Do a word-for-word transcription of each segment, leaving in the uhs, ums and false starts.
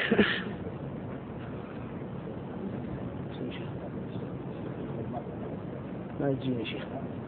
ما يجيني شيخ.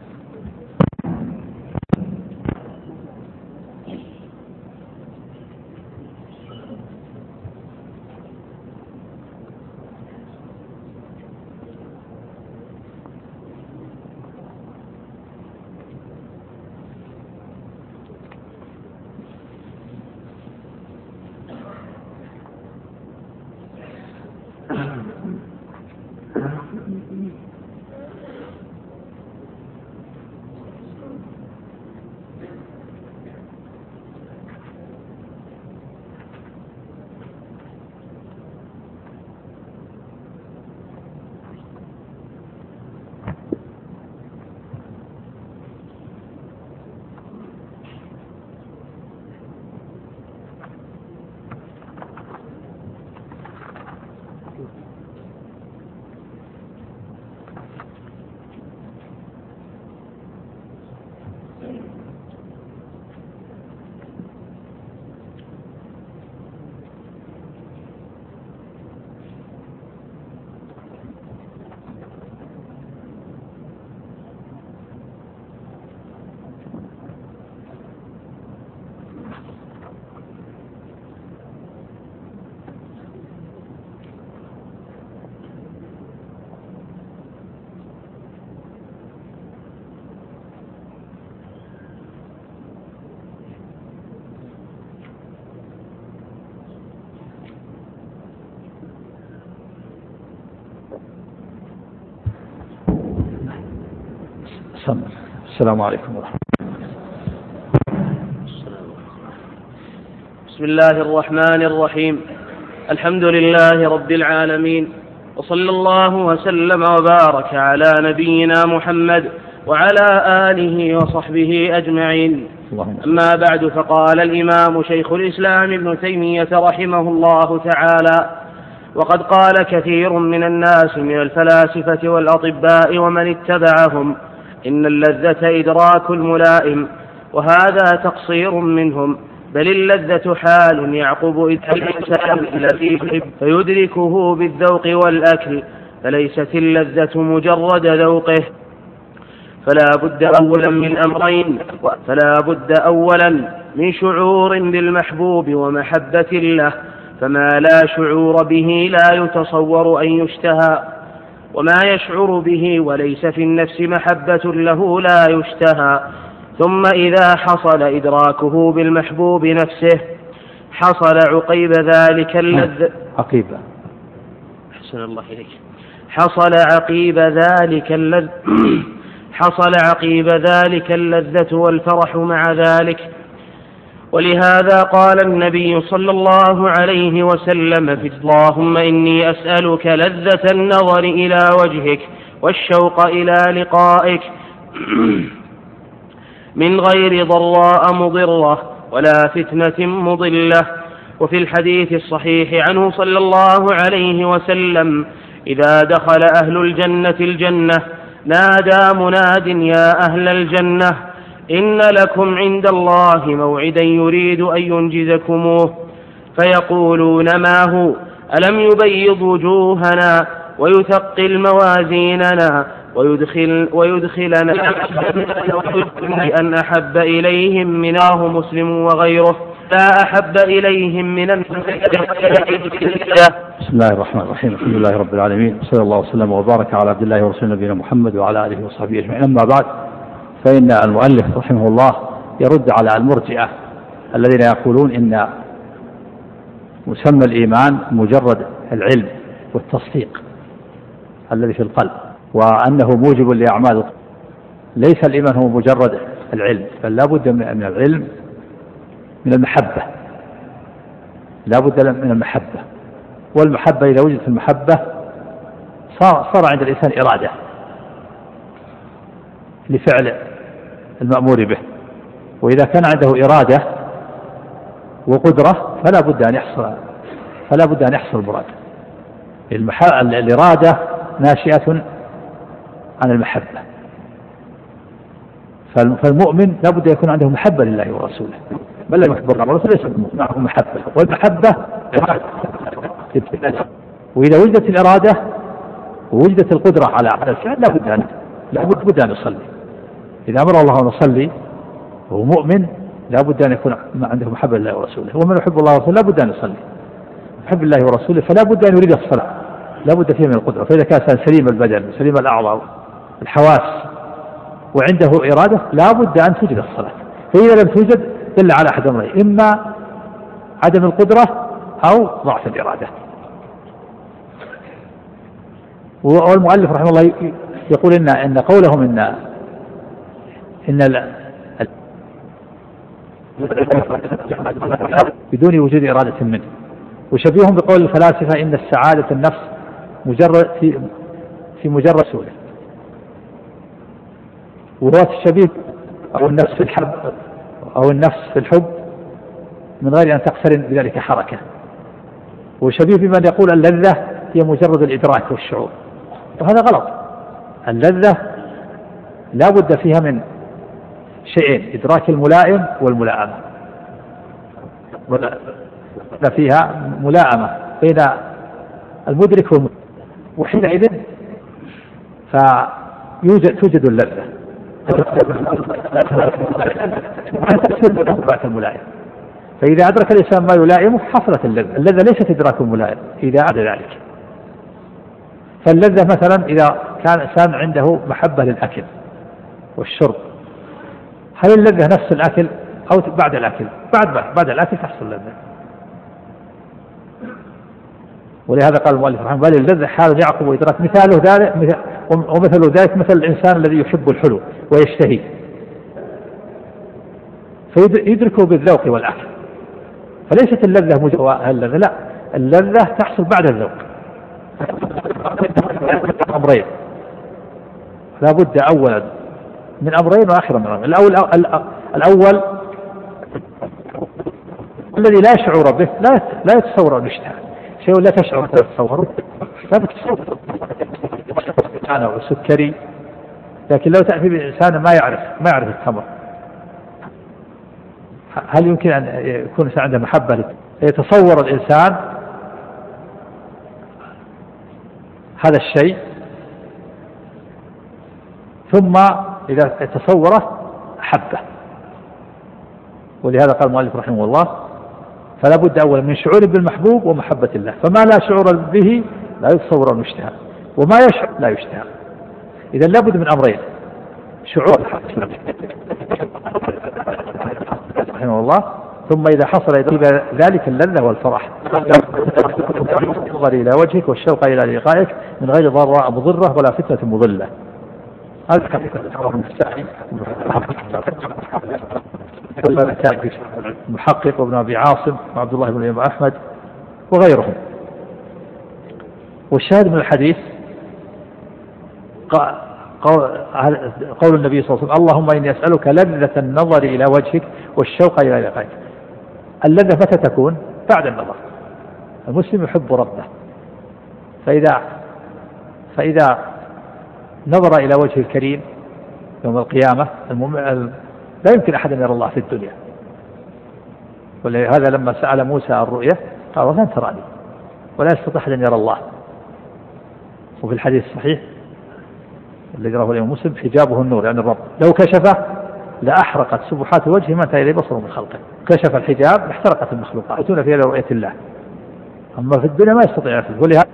السلام عليكم ورحمة الله. بسم الله الرحمن الرحيم. الحمد لله رب العالمين، وصلى الله وسلم وبارك على نبينا محمد وعلى آله وصحبه أجمعين. أما بعد، فقال الإمام شيخ الإسلام ابن تيمية رحمه الله تعالى: وقد قال كثير من الناس من الفلاسفة والأطباء ومن اتبعهم إن اللذة إدراك الملائم، وهذا تقصير منهم، بل اللذة حال يعقب الإنسان الذي يحب فيدركه بالذوق والأكل، فليست اللذة مجرد ذوقه، فلا بد أولا من أمرين، فلا بد أولا من شعور بالمحبوب ومحبة له، فما لا شعور به لا يتصور أن يشتهى، وما يشعر به وليس في النفس محبة له لا يشتهى. ثم إذا حصل إدراكه بالمحبوب نفسه حصل عقيب ذلك اللذة عقيب حسن الله إليك حصل عقيب ذلك اللذة حصل عقيب ذلك اللذة والفرح مع ذلك. ولهذا قال النبي صلى الله عليه وسلم: في اللهم إني أسألك لذة النظر إلى وجهك والشوق إلى لقائك من غير ضراء مضرة ولا فتنة مضلة. وفي الحديث الصحيح عنه صلى الله عليه وسلم: إذا دخل أهل الجنة الجنة نادى مناد: يا أهل الجنة إن لكم عند الله موعدا يريد أن ينجزكموه، فيقولون: ما هو؟ ألم يبيض وجوهنا ويثقل موازيننا ويدخل ويدخلنا أن أحب إليهم منه مسلم وغيره لا أحب إليهم من بسم الله الرحمن الرحيم. الحمد لله رب العالمين، صلى الله وسلم وبارك على عبد الله ورسوله نبينا محمد وعلى آله وصحبه أجمعين. أما بعد، فإن المؤلف رحمه الله يرد على المرجئة الذين يقولون إن مسمى الإيمان مجرد العلم والتصديق الذي في القلب، وأنه موجب لأعمال. ليس الإيمان هو مجرد العلم، بل لا بد من العلم من المحبة، لا بد من المحبة، والمحبة إذا وجدت المحبة صار, صار عند الإنسان إرادة لفعل المأمور به، وإذا كان عنده إرادة وقدرة فلا بد أن يحصل فلا بد أن يحصل المراد. الإرادة ناشئة عن المحبة، فالمؤمن لا بد يكون عنده محبة لله ورسوله، بل لا يحب الله ورسوله ليس معه محبة، والمحبة وإذا وجدت الإرادة ووجدت القدرة على على الفعل لا بد أن لا بد أن يصلي. إذا أمر الله أن يصلي وهو مؤمن لا بد أن يكون عنده محبة لله ورسوله، ومن يحب الله ورسوله لا بد أن يصلي. يحب الله ورسوله فلا بد أن يريد الصلاة، لا بد فيها من القدرة. فإذا كان سليم البدن سليم الأعضاء الحواس وعنده إرادة لا بد أن توجد الصلاة. فإذا لم توجد دل على أحد أمرين: إما عدم القدرة أو ضعف الإرادة. والمؤلف رحمه الله يقول إن إن قولهم إن إن بدون وجود إرادة منه، وشبيههم بقول الفلاسفة إن السعادة النفس مجرد في في مجرد سؤله، وهو الشبيه أو النفس في الحب أو النفس في الحب من غير أن تقترن بذلك حركة. وشبيه بمن يقول اللذة هي مجرد الإدراك والشعور، وهذا غلط. اللذة لا بد فيها من شيئين: إدراك الملائم والملائمة. فيها ملائمة بين المدرك والمدرك، وحينئذ فيوجد توجد اللذة. الملائم، فإذا أدرك الإنسان ما يلائمه حصلت اللذة. اللذة ليست إدراك الملائم إذا عاد ذلك. فاللذة مثلا إذا كان إنسان عنده محبة للأكل والشرب، هل اللذة نفس الأكل أو بعد الأكل؟ بعد بعد الأكل تحصل اللذة. ولهذا قال المؤلف رحمه الله: بل اللذة حال يعقب وإدراك. مثاله ذلك ومثل ذلك مثل الإنسان الذي يحب الحلو ويشتهي فيدركه بالذوق والأكل، فليست اللذة مجرد اللذة، لا، اللذة تحصل بعد الذوق. أمرين لا بد أولا من أمرين وآخرا من أمرين. الأول الأول الذي لا شعور به لا لا يتصور أن يشتهى شيء لا تشعر تتصوره، لا تتصور أنا وسكري. لكن لو تأتي بإنسان ما يعرف ما يعرف التمر، هل يمكن أن يكون عنده محبة؟ يتصور الإنسان هذا الشيء، ثم إذا تصوره حبه. ولهذا قال المؤلف رحمه الله: فلا بد أولا من شعور بالمحبوب ومحبة الله، فما لا شعور به لا يتصور أن يشتهى، وما يشعر لا يشتهى. إذا لا بد من أمرين: شعور رحمه الله، ثم إذا حصل ذلك اللذة والفرح النظر إلى وجهك والشوق إلى لقائك من غير ضراء مضرة ولا فتنة مضلة. هذا المحقق وابن أبي عاصم وعبد الله بن الإمام أحمد وغيرهم. والشاهد من الحديث قول النبي صلى الله عليه وسلم: اللهم إني أسألك لذة النظر إلى وجهك والشوق إلى لقائك. اللذة متى تكون؟ بعد النظر. المسلم يحب ربه، فإذا فإذا نظر إلى وجه الكريم يوم القيامة لا يمكن أحد أن يرى الله في الدنيا. ولهذا لما سأل موسى الرؤية قال: لن تراني، ولا يستطيع أحد أن يرى الله. وفي الحديث الصحيح الذي رواه الإمام مسلم: حجابه النور، يعني الرب لو كشفه لأحرقت سبحات وجهه ما انتهى إليه بصره من خلقه. كشف الحجاب احترقت المخلوقات يأتون فيها لرؤية الله، أما في الدنيا ما يستطيع يفعل. ولهذا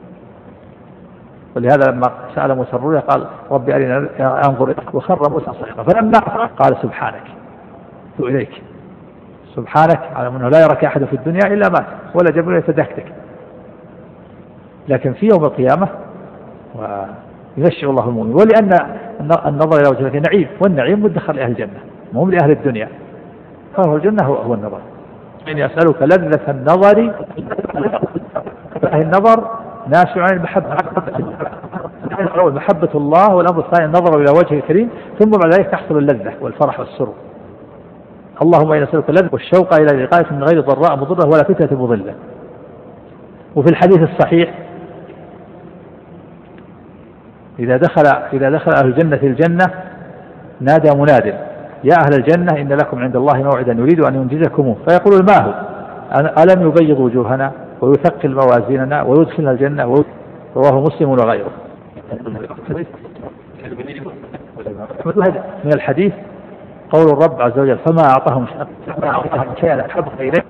ولهذا لما سأل موسى الرؤيا قال: ربي أرنا أنظر إليك، وخر موسى صعقا. فلما قال: سبحانك إليك، سبحانك، على أنه لا يراك أحد في الدنيا إلا مات ولا جبل يتدكتك. لكن في يوم القيامة وينشئ الله المؤمن. ولأن النظر إلى وجهك نعيم، والنعيم مدخل لأهل الجنة مهم لأهل الدنيا، فهو الجنة هو, هو النظر. إني أسألك لذة النظر، النظر ناشئ عن المحبة، محبة الله. والأمر الثاني النظر إلى وجه الكريم، ثم بعد ذلك تحصل اللذة والفرح والسرور. اللهم إني أسألك اللذة والشوق إلى لقائك من غير ضراء مضرة ولا فتنة مضلة. وفي الحديث الصحيح: إذا دخل إذا دخل أهل الجنة الجنة نادى مناد: يا أهل الجنة إن لكم عند الله موعدا يريد أن ينجزكموه. فيقول: ما هو؟ ألم يبيض وجوهنا؟ ويثقل موازيننا ويدخلنا الجنة. رواه مسلم وغيره. من الحديث قول الرب عز وجل فما أعطاهم شيئا أحب إليه.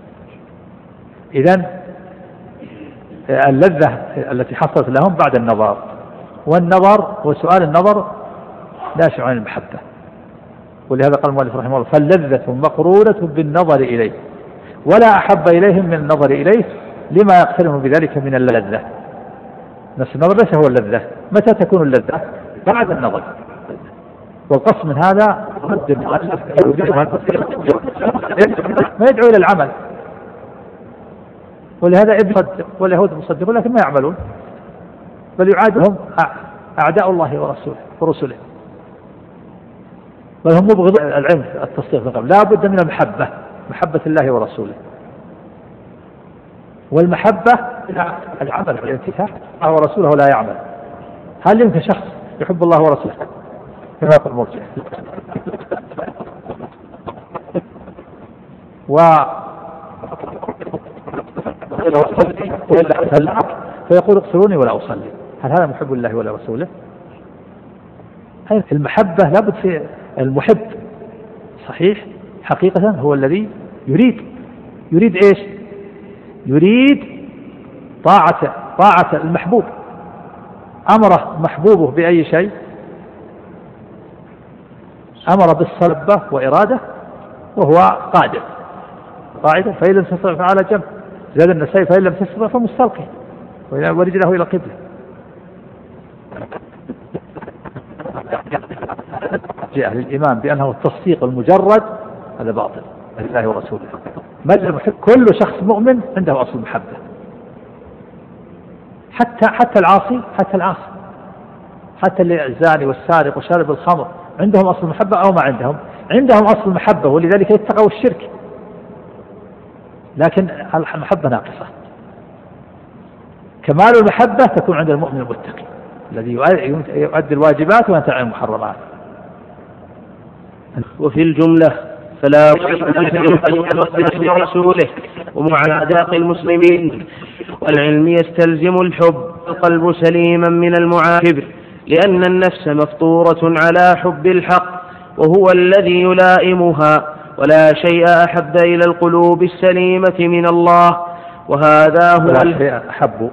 إذن اللذة التي حصلت لهم بعد النظر، والنظر وسؤال النظر ناشئ عن المحبة، ولهذا قال المؤلف رحمه الله فاللذة مقرونة بالنظر إليه ولا أحب إليهم من النظر إليه لما يقترن بذلك من اللذة. نفس النظر ليس هو اللذة. متى تكون اللذة؟ بعد النظر. والقصد من هذا ما يدعو إلى العمل، ولهذا يصدق واليهود مصدقون لكن ما يعملون، بل يعادهم أعداء الله ورسوله ورسله، بل هم مبغض العلم التصديق من قبل. لا بد من المحبة، محبة الله ورسوله، والمحبة العمل والانتهاء. الله ورسوله لا يعمل. هل يمكن شخص يحب الله ورسوله كما يقول المرجئة و فيقول اقتلوني ولا أصلي؟ هل هذا محب الله ولا رسوله؟ المحبة لابد في المحب صحيح حقيقة هو الذي يريد يريد إيش؟ يريد طاعة طاعة المحبوب. أمره محبوبه بأي شيء؟ أمر بالصلبة وإرادة وهو قادر قاعدة، فإن لم تستطع فعلى جنب. زاد النسائي فإن لم تستطع فمستلقي ورجله إلى قبله. جاء أهل الإيمان بأنه التصديق المجرد هذا باطل لله ورسوله. بل المحب كل شخص مؤمن عنده أصل المحبة، حتى حتى العاصي حتى العاصي حتى اللي الزاني والسارق وشارب الخمر عندهم أصل المحبة أو ما عندهم؟ عندهم أصل المحبة، ولذلك يتقوا الشرك، لكن المحبة ناقصة. كمال المحبة تكون عند المؤمن المتقي الذي يؤدي الواجبات وينتهي عن المحرمات. وفي الجملة فلا رسوله ومعاداة المسلمين والعلم يستلزم الحب القلب سليما من المعاكب، لأن النفس مفطورة على حب الحق وهو الذي يلائمها، ولا شيء أحب إلى القلوب السليمة من الله، وهذا هو أحب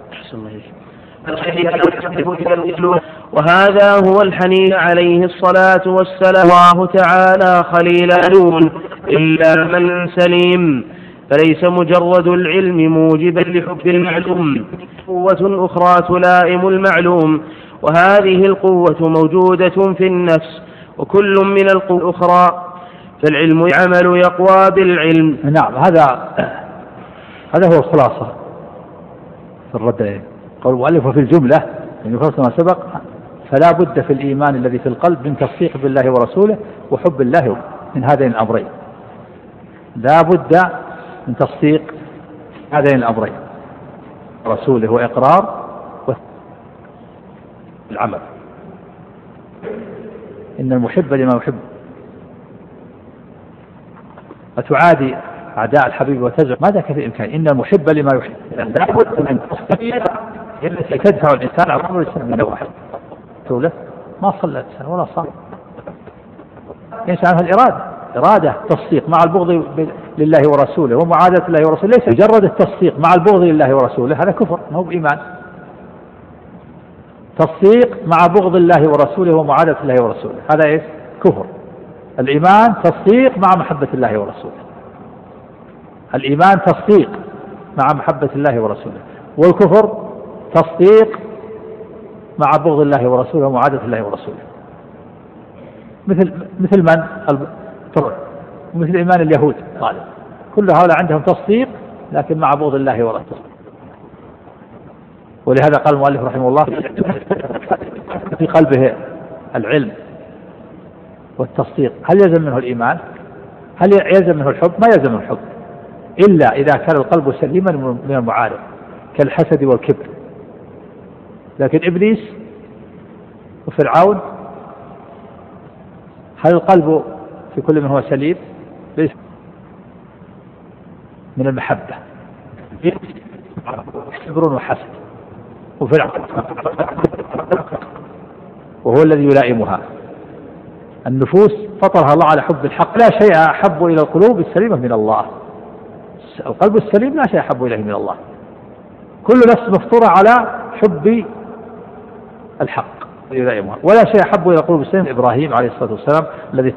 وهذا هو الحنين عليه الصلاة والسلام. الله تعالى خليل أدون إلا من سليم، فليس مجرد العلم موجبا لحب المعلوم، قوة أخرى تلائم المعلوم، وهذه القوة موجودة في النفس، وكل من القوة الأخرى، فالعلم يعمل يقوى بالعلم. نعم، هذا هذا هو الخلاصة في الردين. قول المؤلف وفي الجملة يعني يفصل ما سبق، فلا بد في الإيمان الذي في القلب من تصديق بالله ورسوله وحب الله من هذين الأمرين. لا بد من تصديق هذين الأمرين، رسوله وإقرار والعمل. إن المحب لما يحب. أتعادي أعداء الحبيب وتزعم ماذا كفي إمكان؟ إن المحب لما يحب. لا بد من تصديق التي تدفع الإنسان على طول السنة من واحد تولى ما صلى الإنسان ولا صام. إنسان هذه الإرادة إرادة تصديق مع البغض لله ورسوله ومعاداة الله ورسوله، ليس مجرد التصديق مع البغض لله ورسوله، هذا كفر ما هو بإيمان. تصديق مع بغض الله ورسوله ومعاداة الله ورسوله هذا إيش؟ كفر. الإيمان تصديق مع محبة الله ورسوله. الإيمان تصديق مع محبة الله ورسوله، والكفر تصديق مع بغض الله ورسوله ومعاداة الله ورسوله. مثل مثل من طبعا مثل إيمان اليهود طالب، كل هؤلاء عندهم تصديق لكن مع بغض الله ورسوله. ولهذا قال المؤلف رحمه الله في قلبه العلم والتصديق، هل يلزم منه الإيمان؟ هل يلزم منه الحب؟ ما يلزم منه الحب إلا إذا كان القلب سليما من المعارض كالحسد والكبر. لكن إبليس وفرعون هل القلب في كل من هو سليم؟ ليس من المحبة. كبر وحسد وفرع، وهو الذي يلائمها. النفوس فطرها الله على حب الحق، لا شيء أحب إلى القلوب السليمة من الله. القلب السليم لا شيء أحب إليه من الله. كل نفس مفطورة على حب الحق يلائمها، ولا شيء أحب إلى القلوب السليم من إبراهيم عليه الصلاة والسلام الذي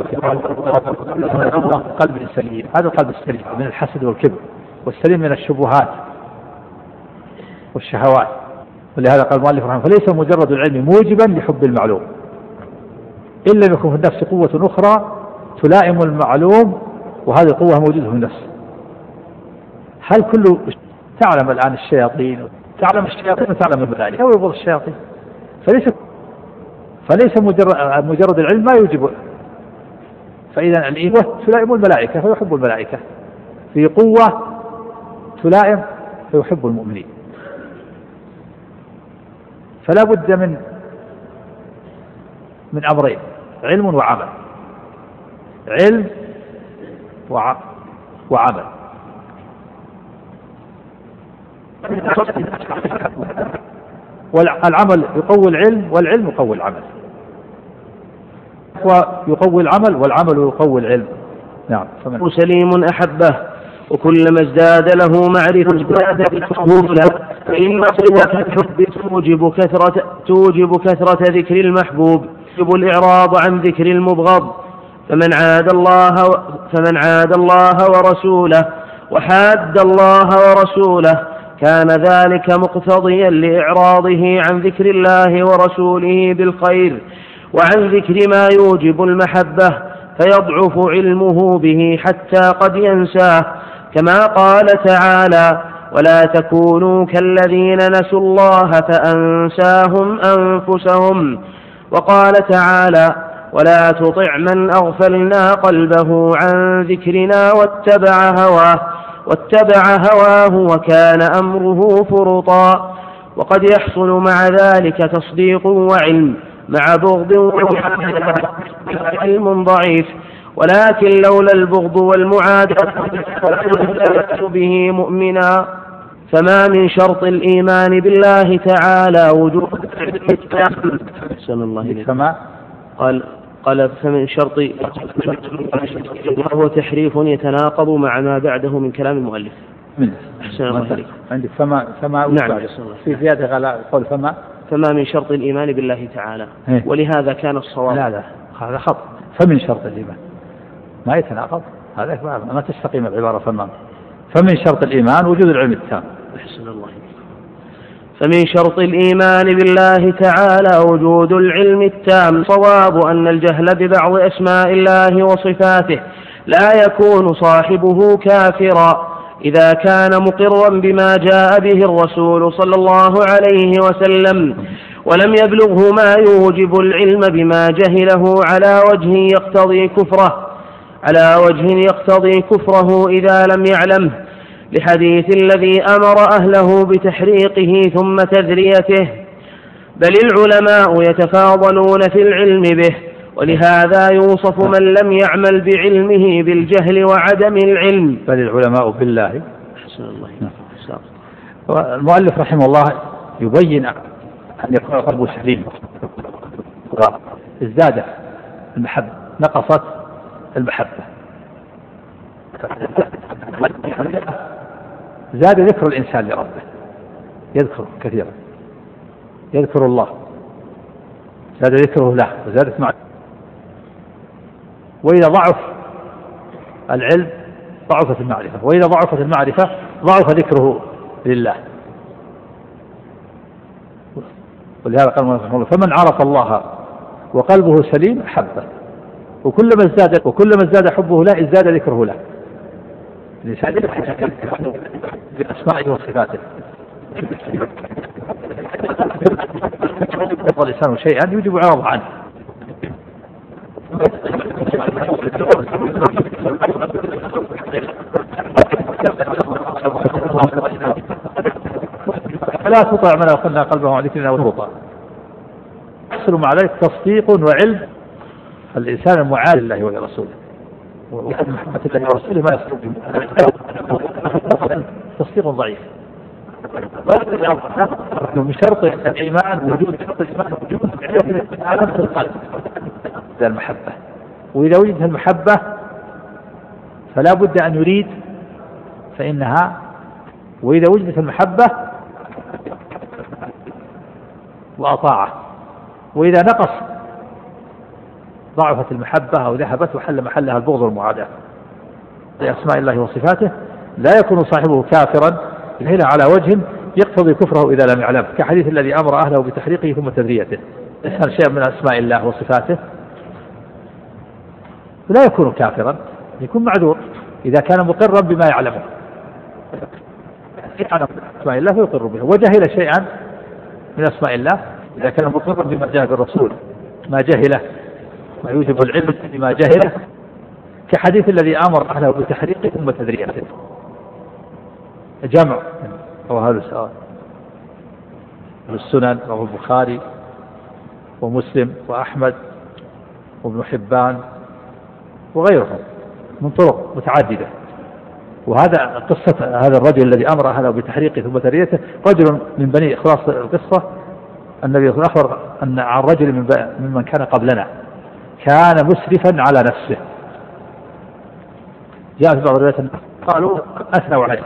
قلب سليم. هذا القلب السليم من الحسد والكبر، والسليم من الشبهات والشهوات. ولهذا قال المؤلف رحمه الله: فليس مجرد العلم موجبا لحب المعلوم، إلا لم يكن في النفس قوة أخرى تلائم المعلوم، وهذه القوة موجودة في النفس. هل كل تعلم الآن الشياطين، تعلم الشياطين وتعلم الملائكة ويبغض الشياطين، فليس فليس مجرد, مجرد العلم ما يوجب. فإذا الإيمان تلائم الملائكة فيحب الملائكة، في قوة تلائم فيحب المؤمنين. فلا بد من من أمرين: علم وعمل. علم وع... وعمل. والعمل يقوي العلم، والعلم يقوي العمل، ويقوي العمل والعمل يقوي العلم. نعم. سليم أحبه، وكلما ازداد له معرفة ازداد الحب له، فإن قوة الحب توجب كثرة توجب كثرة ذكر المحبوب، توجب الإعراض عن ذكر المبغض. فمن عاد الله فمن عاد الله ورسوله وحاد الله ورسوله كان ذلك مقتضيا لإعراضه عن ذكر الله ورسوله بالخير وعن ذكر ما يوجب المحبة، فيضعف علمه به حتى قد ينساه، كما قال تعالى: ولا تكونوا كالذين نسوا الله فأنساهم أنفسهم. وقال تعالى: ولا تطع من أغفلنا قلبه عن ذكرنا واتبع هواه واتبع هواه وكان أمره فرطا. وقد يحصل مع ذلك تصديق وعلم مع بغض علم ضعيف، ولكن لولا البغض والمعاداة به مؤمنا. فما من شرط الإيمان بالله تعالى وجود كما قال قال فمن شرط وهو تحريف يتناقض مع ما بعده من كلام المؤلف. أحسن الله إليك. عندك فما فما نعم. في زيادة على قول فما فما من شرط الإيمان بالله تعالى، ولهذا كان الصواب. لا لا هذا خطأ. فمن شرط الإيمان ما يتناقض، هذا ما تستقيم العبارة. فما فمن شرط الإيمان وجود العلم التام. أحسن الله إليك. فمن شرط الإيمان بالله تعالى وجود العلم التام. صواب أن الجهل ببعض أسماء الله وصفاته لا يكون صاحبه كافرا إذا كان مقرا بما جاء به الرسول صلى الله عليه وسلم، ولم يبلغه ما يوجب العلم بما جهله على وجه يقتضي كفره على وجه يقتضي كفره إذا لم يعلمه، لحديث الذي أمر أهله بتحريقه ثم تذريته. بل العلماء يتفاضلون في العلم به، ولهذا يوصف من لم يعمل بعلمه بالجهل وعدم العلم. بل العلماء بالله. حسن الله. المؤلف رحمه الله يبين أن يكون قلبه سليم، ازداد المحبة نقصت المحبة، زاد ذكر الإنسان لربه، يذكر كثيرا، يذكر الله، زاد ذكره له وزادت معه. وإذا ضعف العلم ضعفت المعرفة، وإذا ضعفت المعرفة ضعف ذكره لله. ولهذا قال الله: فمن عرف الله وقلبه سليم أحبه، وكلما ازداد وكلما ازداد حبه له ازداد ذكره له. الإنسان بأسمائه وصفاته. يفضل الإنسان شيئا يجب إعراضه عنه. فلا تطع من أغفلنا قلبه عن ذكرنا وترضى. يحصل مع ذلك تصديق وعلم الإنسان المعاد لله ولرسوله، ومحبة الله ورسوله ما يصدق تصديق ضعيف. من شرط الإيمان وجود شرط الإيمان وجود علامة القلب المحبة، وإذا وجدت المحبة فلا بد أن يريد فإنها، وإذا وجدت المحبة وأطاعه، وإذا نقص ضعفت المحبة أو ذهبت وحل محلها البغض والمعاداة لأسماء الله وصفاته، لا يكون صاحبه كافرا إلا على وجه يقتضي كفره إذا لم يعلم، كحديث الذي أمر أهله بتحريقه ثم تذريته. يسأل شيء من أسماء الله وصفاته لا يكون كافرا، يكون معذور إذا كان مقرا بما يعلمه عن أسماء الله فيقر به، وجهل شيئا من أسماء الله إذا كان مقرا بما جاء بالرسول ما جهله ما يوجب العلم بما جهله، كحديث الذي أمر أهله بتحريقه ثم تذريته. جمع وهذا السؤال السنن رواه البخاري ومسلم وأحمد وابن حبان وغيرهم من طرق متعددة. وهذا قصة هذا الرجل الذي أمر أهله بتحريقه ثم تذريته رجل من بني، خلاص القصة النبي صلى الله عليه وسلم أخبر أن عن رجل من ممن كان قبلنا كان مسرفا على نفسه، جاء في بعض الروايات قالوا أثنوا عليه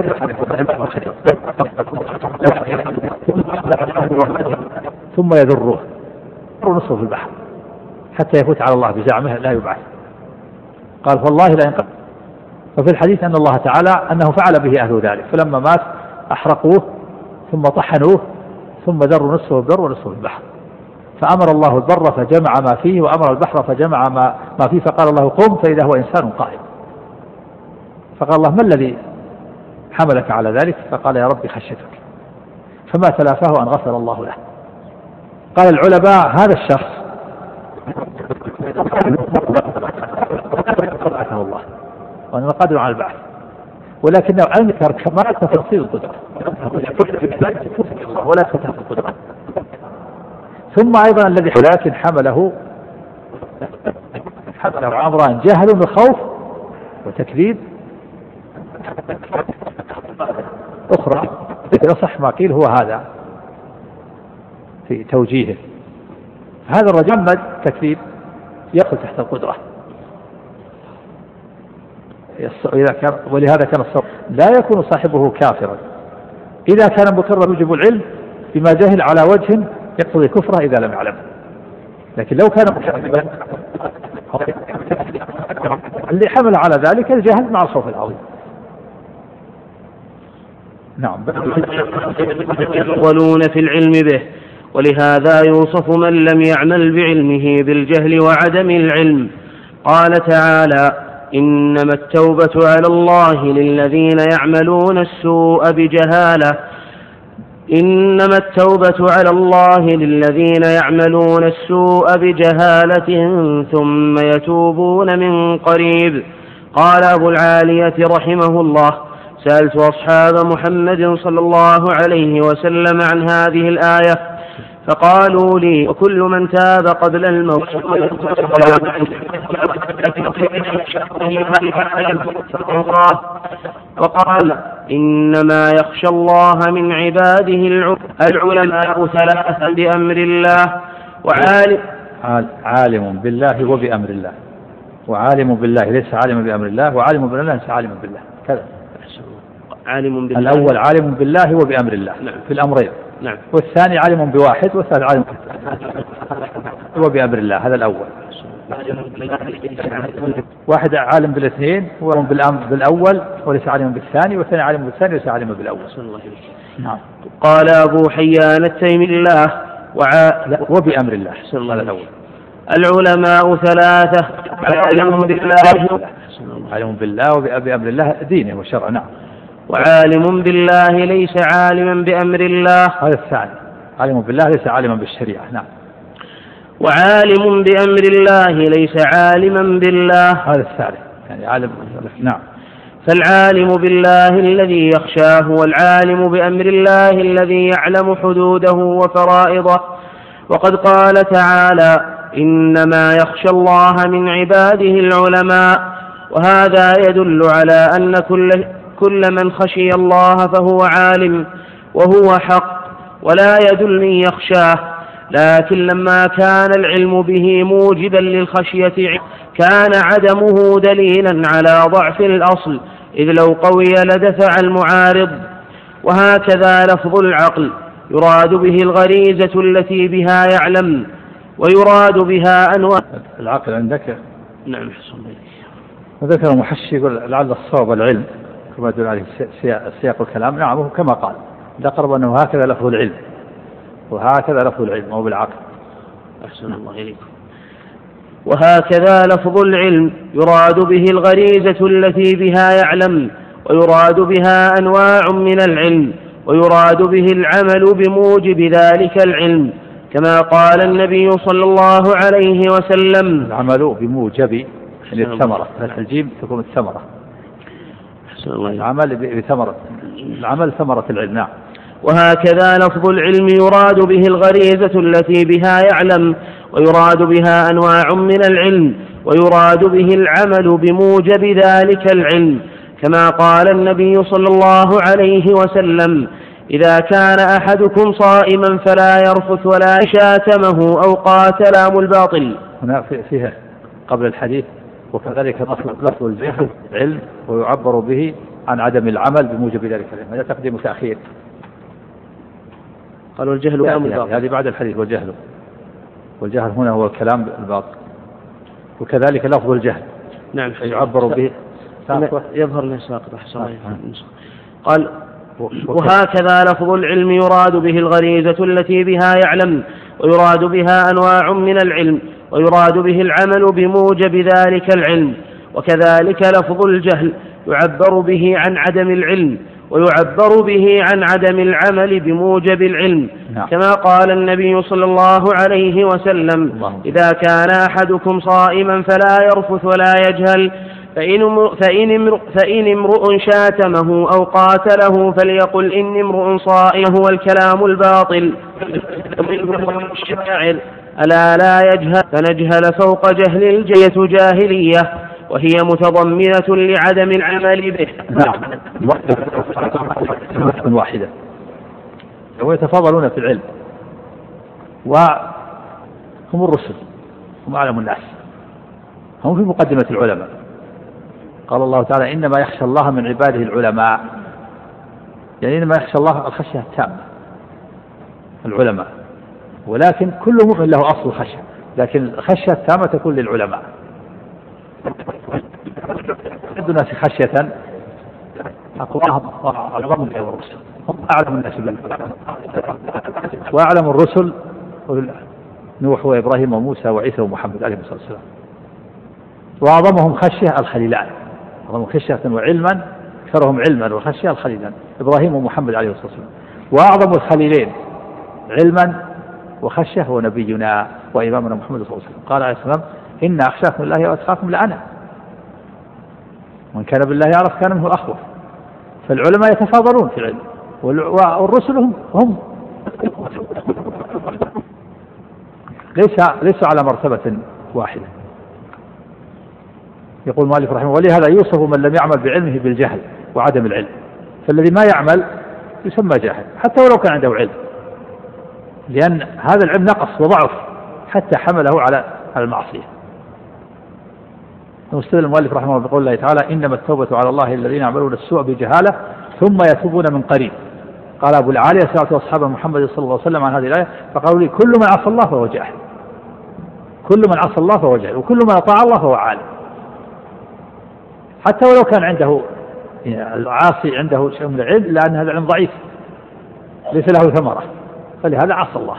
ثم يذره نصفه في البحر حتى يفوت على الله بزعمه لا يبعث. قال فالله لا ينقذ. وفي الحديث أن الله تعالى أنه فعل به أهل ذلك، فلما مات أحرقوه ثم طحنوه ثم ذروا نصفه البر ونصفه البحر، فأمر الله البر فجمع ما فيه وأمر البحر فجمع ما, ما فيه، فقال الله قم فإذا هو إنسان قائم. فقال الله ما الذي حملك على ذلك؟ فقال يا ربي خشيتك، فما تلافاه أن غفر الله له. قال العلماء هذا الشخص بعثه الله وأنه قادر على البعث، ولكنه أنكر كمال تفاصيل القدرة ولا فتح القدرة. ثم أيضا الذي ولكن حمله حمله أمران: جهل وخوف وتكذيب أخرى. يصح ما قيل هو هذا في توجيهه. هذا الرجل مد تكذيب يدخل تحت القدرة، ولهذا كان الصبر لا يكون صاحبه كافرا إذا كان مقرا يوجب العلم بما جهل على وجه يقتضي كفره إذا لم يعلم. لكن لو كان مكذبا اللي حمل على ذلك الجهل مع الخوف العظيم. نعم. يقولون في العلم به، ولهذا يوصف من لم يعمل بعلمه بالجهل وعدم العلم. قال تعالى: إنما التوبة على الله للذين يعملون السوء بجهالة إنما التوبة على الله للذين يعملون السوء بجهالة ثم يتوبون من قريب. قال أبو العالية رحمه الله: سألت أصحاب محمد صلى الله عليه وسلم عن هذه الآية فقالوا لي: وكل من تاب قبل الموت. وقال: إنما يخشى الله من عباده العلماء ثلاثا بأمر الله وعالم عالم بالله وبأمر الله، وعالم بالله ليس عالم بأمر الله، وعالم بالله ليس عالم بالله. كذا عالم بالله. الأول عالم بالله وبأمر الله. نعم. في الأمرين. نعم. والثاني عالم بواحد، والثالث عالم وبأمر الله. هذا الأول. واحد عالم بالاثنين وعالم بالأمر بالأول وليس عالم بالثاني، والثاني عالم بالثاني وليس عالم بالأول. نعم. قال أبو حيان التيمي الله وع... وبأمر الله. هذا الأول. العلماء ثلاثة: عالم بالله عالم بالله وبأمر الله دينه وشرعه. نعم. وعالم بالله ليس عالما بأمر الله. هذا الثاني. عالم بالله ليس عالما بالشريعة. نعم. وعالم بأمر الله ليس عالما بالله. هذا الثالث يعني عالم. نعم. فالعالم بالله الذي يخشاه، والعالم بأمر الله الذي يعلم حدوده وفرائضه. وقد قال تعالى: إنما يخشى الله من عباده العلماء. وهذا يدل على أن كل كل من خشي الله فهو عالم وهو حق ولا يدل من يخشاه، لكن لما كان العلم به موجبا للخشية كان عدمه دليلا على ضعف الأصل، إذ لو قوي لدفع المعارض. وهكذا لفظ العقل يراد به الغريزة التي بها يعلم، ويراد بها أنواع. العقل عندك؟ نعم حسن الله. وذكر المحشي يقول لعل الصواب العلم كما يدل عليه سياق الكلام. نعم كما قال ذكر أنه هكذا لفظ العلم، وهكذا لفظ العلم أو بالعقل. أحسن الله إليكم. وهكذا لفظ العلم يراد به الغريزة التي بها يعلم، ويراد بها أنواع من العلم، ويراد به العمل بموجب ذلك العلم، كما قال النبي صلى الله عليه وسلم: العمل بموجب الثمرة، فتح الجيم تكون الثمرة. العمل بثمرة، العمل ثمرة العلم. نعم. وهكذا لفظ العلم يراد به الغريزة التي بها يعلم، ويراد بها أنواع من العلم، ويراد به العمل بموجب ذلك العلم، كما قال النبي صلى الله عليه وسلم: إذا كان أحدكم صائما فلا يرفث ولا شاتمه أو قاتل الباطل. هنا فيها قبل الحديث وكذلك لفظ الجهل علم ويعبر به عن عدم العمل بموجب ذلك العلم. هذا تقديم وتأخير. قال والجهل كلام الباطل، هذه بعد الحديث والجهل، والجهل هنا هو الكلام الباطل. وكذلك لفظ الجهل نعم يعبر به يظهر النساق. قال وهكذا لفظ العلم يراد به الغريزة التي بها يعلم، ويراد بها أنواع من العلم، ويراد به العمل بموجب ذلك العلم. وكذلك لفظ الجهل يعبر به عن عدم العلم، ويعبر به عن عدم العمل بموجب العلم. نعم. كما قال النبي صلى الله عليه وسلم: الله. إذا كان أحدكم صائما فلا يرفث ولا يجهل، فإن امرؤ شاتمه أو قاتله فليقل إني امرؤ صائم. هو الكلام الباطل. الشاعر: ألا لا يجهل فنجهل فوق جهل الجية جاهلية، وهي متضمنة لعدم العمل به. نعم. واحدة ويتفاضلون في العلم، وهم الرسل، هم أعلم الناس، هم في مقدمة العلماء. قال الله تعالى: إنما يخشى الله من عباده العلماء، يعني إنما يخشى الله الخشية التامة العلماء، ولكن كل مؤمن له أصل الخشية، لكن الخشية التامة تكون للعلماء. الناس خشية أقواهم أعظم من الرسل، هم أعلم الناس بالله، وأعلم الرسل نوح وإبراهيم وموسى وعيسى ومحمد عليه الصلاة والسلام. وأعظمهم خشية الخليلان، أعظمهم خشية وعلما، أكثرهم علما وخشية الخليلان إبراهيم ومحمد عليه الصلاة والسلام. وأعظم الخليلين علما وخشية هو نبينا وإمامنا محمد صلى الله عليه وسلم. قال عليه السلام: إن أخشاكم الله وأتقاكم لأنا، من كان بالله يعرف كان منه أخوف. فالعلماء يتفاضلون في العلم، والرسل هم, هم ليس ليسوا على مرتبة واحدة. يقول مالك رحمه: ولهذا يوصف من لم يعمل بعلمه بالجهل وعدم العلم، فالذي ما يعمل يسمى جاهل حتى ولو كان عنده علم، لأن هذا العلم نقص وضعف حتى حمله على المعصية. واستدل المؤلف رحمه الله بقول الله تعالى: إنما التوبة على الله الذين يعملون السوء بجهالة ثم يتوبون من قريب. قال أبو العالية: سألت أصحاب محمد صلى الله عليه وسلم عن هذه الآية فقالوا لي: كل من عصى الله فهو جاهل، كل من عصى الله فهو جاهل، وكل من أطاع الله فهو عالم. حتى ولو كان عنده العاصي عنده شيء من العلم، إلا أن هذا العلم ضعيف ليس له ثمرة، فلهذا عصى الله.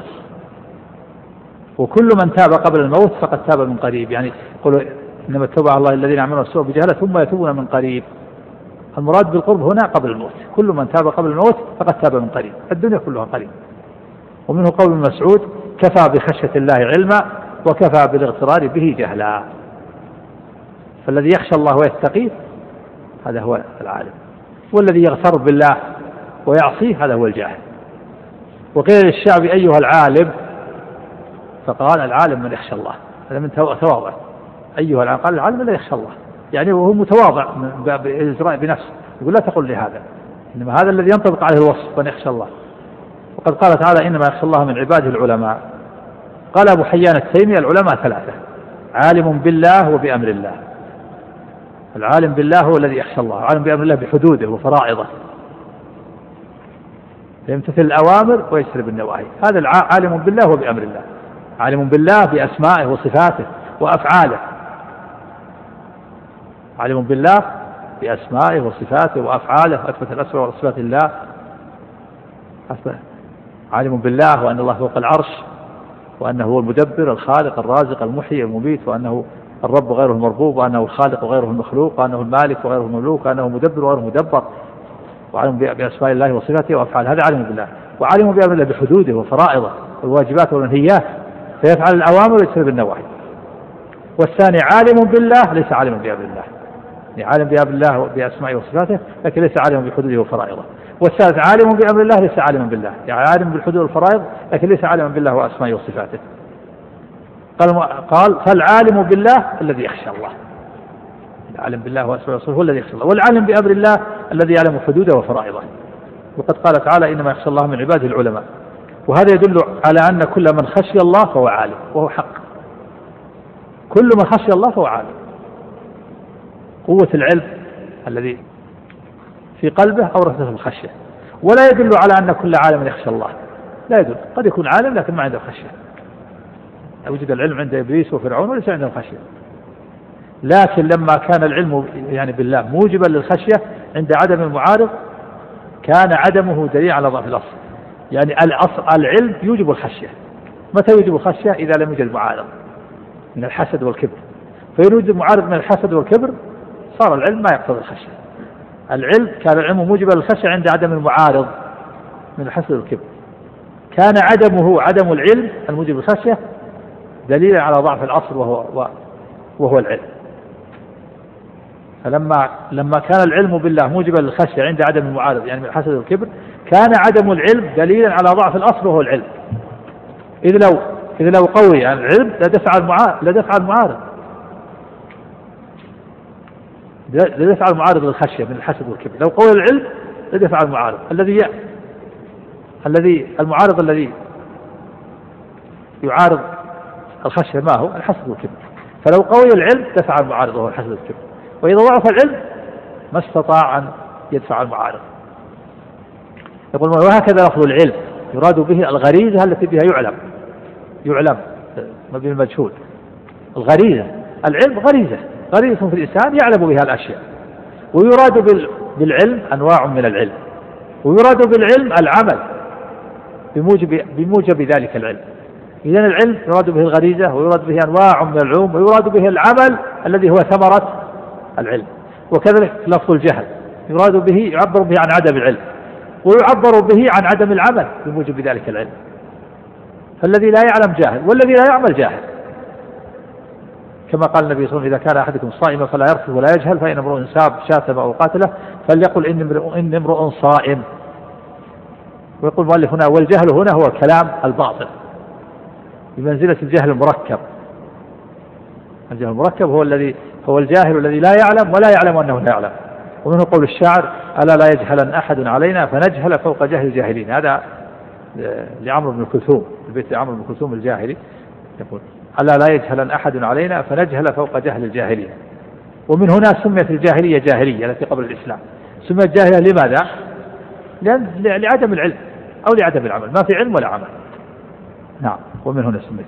وكل من تاب قبل الموت فقد تاب من قريب، يعني يقول إنما التوبة على الله الذين يعملون السوء بجهالة ثم يتوبون من قريب. المراد بالقرب هنا قبل الموت، كل من تاب قبل الموت فقد تاب من قريب، الدنيا كلها قريب. ومنه قول مسعود: كفى بخشية الله علما وكفى بالاغترار به جهلا. فالذي يخشى الله ويتقيه هذا هو العالم، والذي يغتر بالله ويعصيه هذا هو الجاهل. وقيل للشعب: أيها العالم؟ فقال: العالم من يخشى الله. هذا من تواضع. أيها العالم؟ قال: العالم لا يخشى الله، يعني وهو متواضع بإزراء بنفسه، يقول لا تقل لي هذا، إنما هذا الذي ينطبق عليه الوصف أن يخشى الله. وقد قال تعالى إنما يخشى الله من عباده العلماء. قال أبو حيان التيمي العلماء ثلاثة: عالم بالله وبأمر الله. العالم بالله هو الذي يخشى الله، عالم بأمر الله بحدوده وفرائضه، يمتثل الأوامر ويجتنب النواهي. هذا العالم بالله وبأمر الله، عالم بالله بأسمائه وصفاته وأفعاله، عالم بالله بأسمائه وصفاته وأفعاله، أثبت الأسماء وصفات الله، عالم بالله وأن الله فوق العرش، وأنه هو المدبر الخالق الرازق المحيي المميت، وأنه الرب غيره المربوب، وأنه الخالق وغيره المخلوق، وأنه المالك وغيره المملوك، وأنه مدبر وغيره مدبر، وعالم بأسماء الله وصفاته وأفعاله. هذا عالم بالله. وعالم بأمر الله بحدوده وفرائضه والواجبات والمنهيات، فيفعل الأوامر ويجتنب النواهي. والثاني عالم بالله ليس عالما بأمر الله، يعني عالم بأمر الله بأسمائه وصفاته لكن ليس عالما بحدوده وفرائضه. والثالث عالم بأمر الله ليس عالما بالله، يعني عالم بالحدود والفرائض لكن ليس عالما بالله وأسمائه وصفاته. قال قال فالعالم بالله الذي يخشى الله، العالم بالله وأسمائه وصفاته هو الذي يخشى الله، والعالم بأمر الله الذي يعلم حدوده وفرائضه. وقد قال تعالى إنما يخشى الله من عباده العلماء. وهذا يدل على أن كل من خشي الله فهو عالم، وهو حق. كل من خشي الله فهو عالم. قوة العلم الذي في قلبه أورثته الخشية. ولا يدل على أن كل عالم يخشى الله، لا يدل. قد يكون عالم لكن ما عنده خشية. وجد العلم عند إبليس وفرعون وليس عنده خشية. لكن لما كان العلم يعني بالله موجبا للخشية عند عدم المعارض، كان عدمه دليل على ضعف الأصل. يعني الأصل العلم يوجب الخشية. متى يوجب الخشية؟ إذا لم يوجد معارض من الحسد والكبر. فإن وجد معارض من الحسد والكبر صار العلم ما يقتضي الخشية. العلم كان العلم موجبا للخشية عند عدم المعارض من الحسد والكبر. كان عدمه عدم العلم الموجب للخشية دليلا على ضعف الأصل وهو وهو العلم. فلما لما كان العلم بالله موجبا للخشية عند عدم المعارض يعني من الحسد والكبر، كان عدم العلم دليلا على ضعف الأصل وهو العلم. إذ لو إذ لو قوي عن العلم لدفع المعارض لدفع المعارض لدفع المعارض للخشية من الحسد والكبر. لو قوي العلم لدفع المعارض الذي الذي المعارض الذي يعارض الخشية ما هو؟ الحسد والكبر. فلو قوي العلم دفع المعارض وهو الحسد والكبر، وإذا ضعف العلم ما استطاع أن يدفع المعارض. يقول وهكذا لفظ العلم يراد به الغريزة التي بها يعلم يعلم ما به المجهول. الغريزة العلم غريزة غريزة في الإنسان يعلم بها الأشياء. ويراد بالعلم أنواع من العلم، ويراد بالعلم العمل بموجب بموجب ذلك العلم. إذن العلم يراد به الغريزة، ويراد به أنواع من العلوم، ويراد به العمل الذي هو ثمرة العلم. وكذلك لفظ الجهل يراد به يعبر به عن عدم العلم، ويعبر به عن عدم العمل بموجب ذلك العلم. فالذي لا يعلم جاهل، والذي لا يعمل جاهل. كما قال النبي صلى الله عليه وسلم إذا كان أحدكم صائما فلا يرفث ولا يجهل، فإن امرؤ ساب شاتم أو قاتله فليقل إن امرؤ صائم. ويقول المؤلف هنا والجهل هنا هو الكلام الباطل بمنزلة الجهل المركب. الجهل المركب هو الذي هو الجاهل الذي لا يعلم ولا يعلم أنه لا يعلم. ومنه قول الشاعر ألا لا يجهلن أحد علينا فنجهل فوق جهل الجاهلين. هذا لعمرو بن كلثوم، البيت عمرو بن كلثوم الجاهلي يقول ألا لا يجهلن أحد علينا فنجهل فوق جهل الجاهلين. ومن هنا سميت الجاهلية جاهلية التي قبل الإسلام. سميت جاهلية لماذا؟ لأن لعدم العلم أو لعدم العمل، ما في علم ولا عمل. نعم. ومن هنا سميت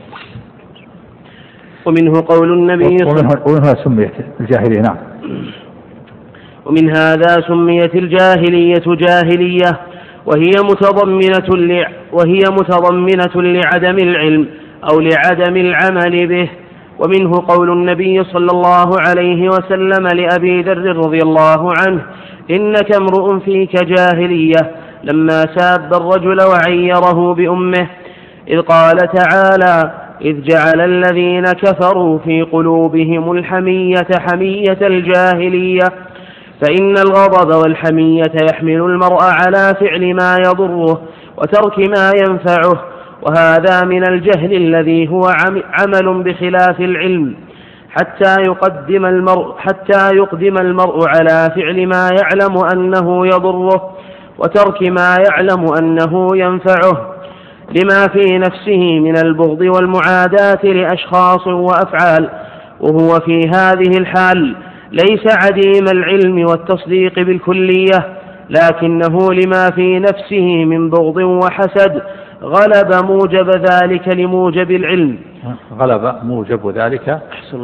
ومنه قول النبي ومن هنا سميت الجاهلية. نعم. ومن هذا سميت الجاهلية جاهلية وهي متضمنة ل... وهي متضمنة لعدم العلم أو لعدم العمل به. ومنه قول النبي صلى الله عليه وسلم لأبي ذر رضي الله عنه إنك امرؤ فيك جاهلية لما ساب الرجل وعيره بأمه، إذ قال تعالى إذ جعل الذين كفروا في قلوبهم الحمية حمية الجاهلية، فإن الغضب والحمية يحمل المرء على فعل ما يضره وترك ما ينفعه، وهذا من الجهل الذي هو عمل بخلاف العلم، حتى يقدم المرء حتى يقدم المرء على فعل ما يعلم أنه يضره وترك ما يعلم أنه ينفعه، لما في نفسه من البغض والمعاداة لأشخاص وأفعال، وهو في هذه الحال ليس عديم العلم والتصديق بالكلية، لكنه لما في نفسه من بغض وحسد غلب موجب ذلك لموجب العلم غلب موجب ذلك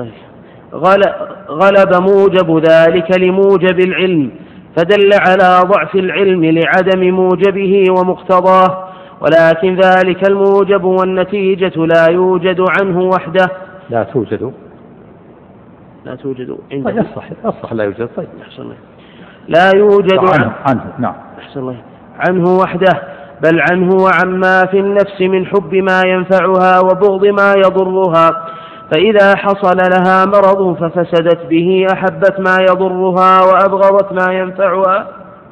غلب موجب ذلك لموجب العلم، فدل على ضعف العلم لعدم موجبه ومقتضاه، ولكن ذلك الموجب والنتيجة لا يوجد عنه وحده. لا توجد لا توجد طيب يصح يصح لا يوجد. طيب أحسن الله. لا يوجد عنه, عنه. نعم أحسن الله. عنه وحده، بل عنه وعما في النفس من حب ما ينفعها وبغض ما يضرها، فإذا حصل لها مرض ففسدت به أحبت ما يضرها وأبغضت ما ينفعها،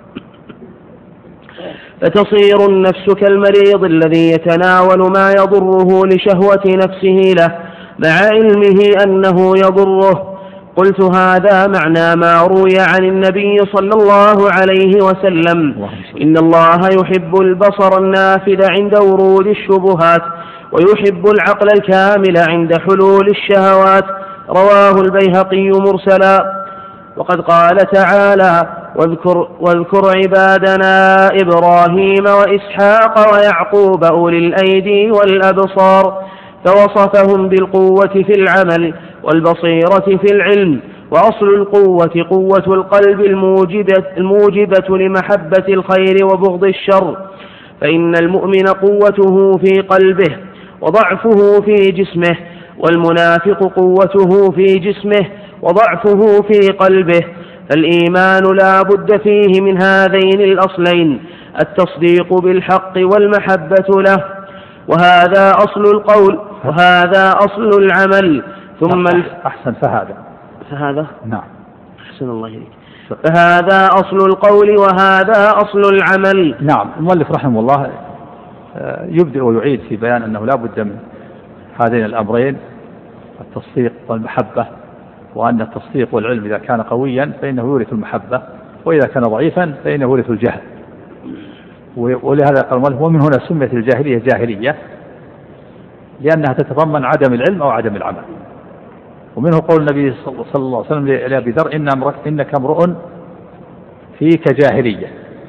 فتصير النفس كالمريض الذي يتناول ما يضره لشهوة نفسه له مع علمه أنه يضره. قلت هذا معنى ما روي عن النبي صلى الله عليه وسلم: إن الله يحب البصر النافذ عند ورود الشبهات، ويحب العقل الكامل عند حلول الشهوات. رواه البيهقي مرسلا. وقد قال تعالى: واذكر, واذكر عبادنا إبراهيم وإسحاق ويعقوب أولي الأيدي والأبصار، فوصفهم بالقوة في العمل والبصيرة في العلم. وأصل القوة قوة القلب الموجبة, الموجبة لمحبة الخير وبغض الشر، فإن المؤمن قوته في قلبه وضعفه في جسمه، والمنافق قوته في جسمه وضعفه في قلبه. فالإيمان لا بد فيه من هذين الأصلين: التصديق بالحق والمحبة له، وهذا أصل القول وهذا أصل العمل. ثم أحسن فهذا فهذا نعم أحسن الله إليك فهذا أصل القول وهذا أصل العمل. نعم. المؤلف رحمه الله يبدأ ويعيد في بيان أنه لا بد من هذين الأمرين: التصديق والمحبة، وأن التصديق والعلم إذا كان قويا فإنه يورث المحبة، وإذا كان ضعيفا فإنه يورث الجهل. ولهذا قال المؤلف: ومن هنا سميت الجاهلية جاهلية، لأنها تتضمن عدم العلم أو عدم العمل. ومنه قول النبي صلى الله عليه وسلم لأبي ذر: إنك امرؤ فيك جاهلية،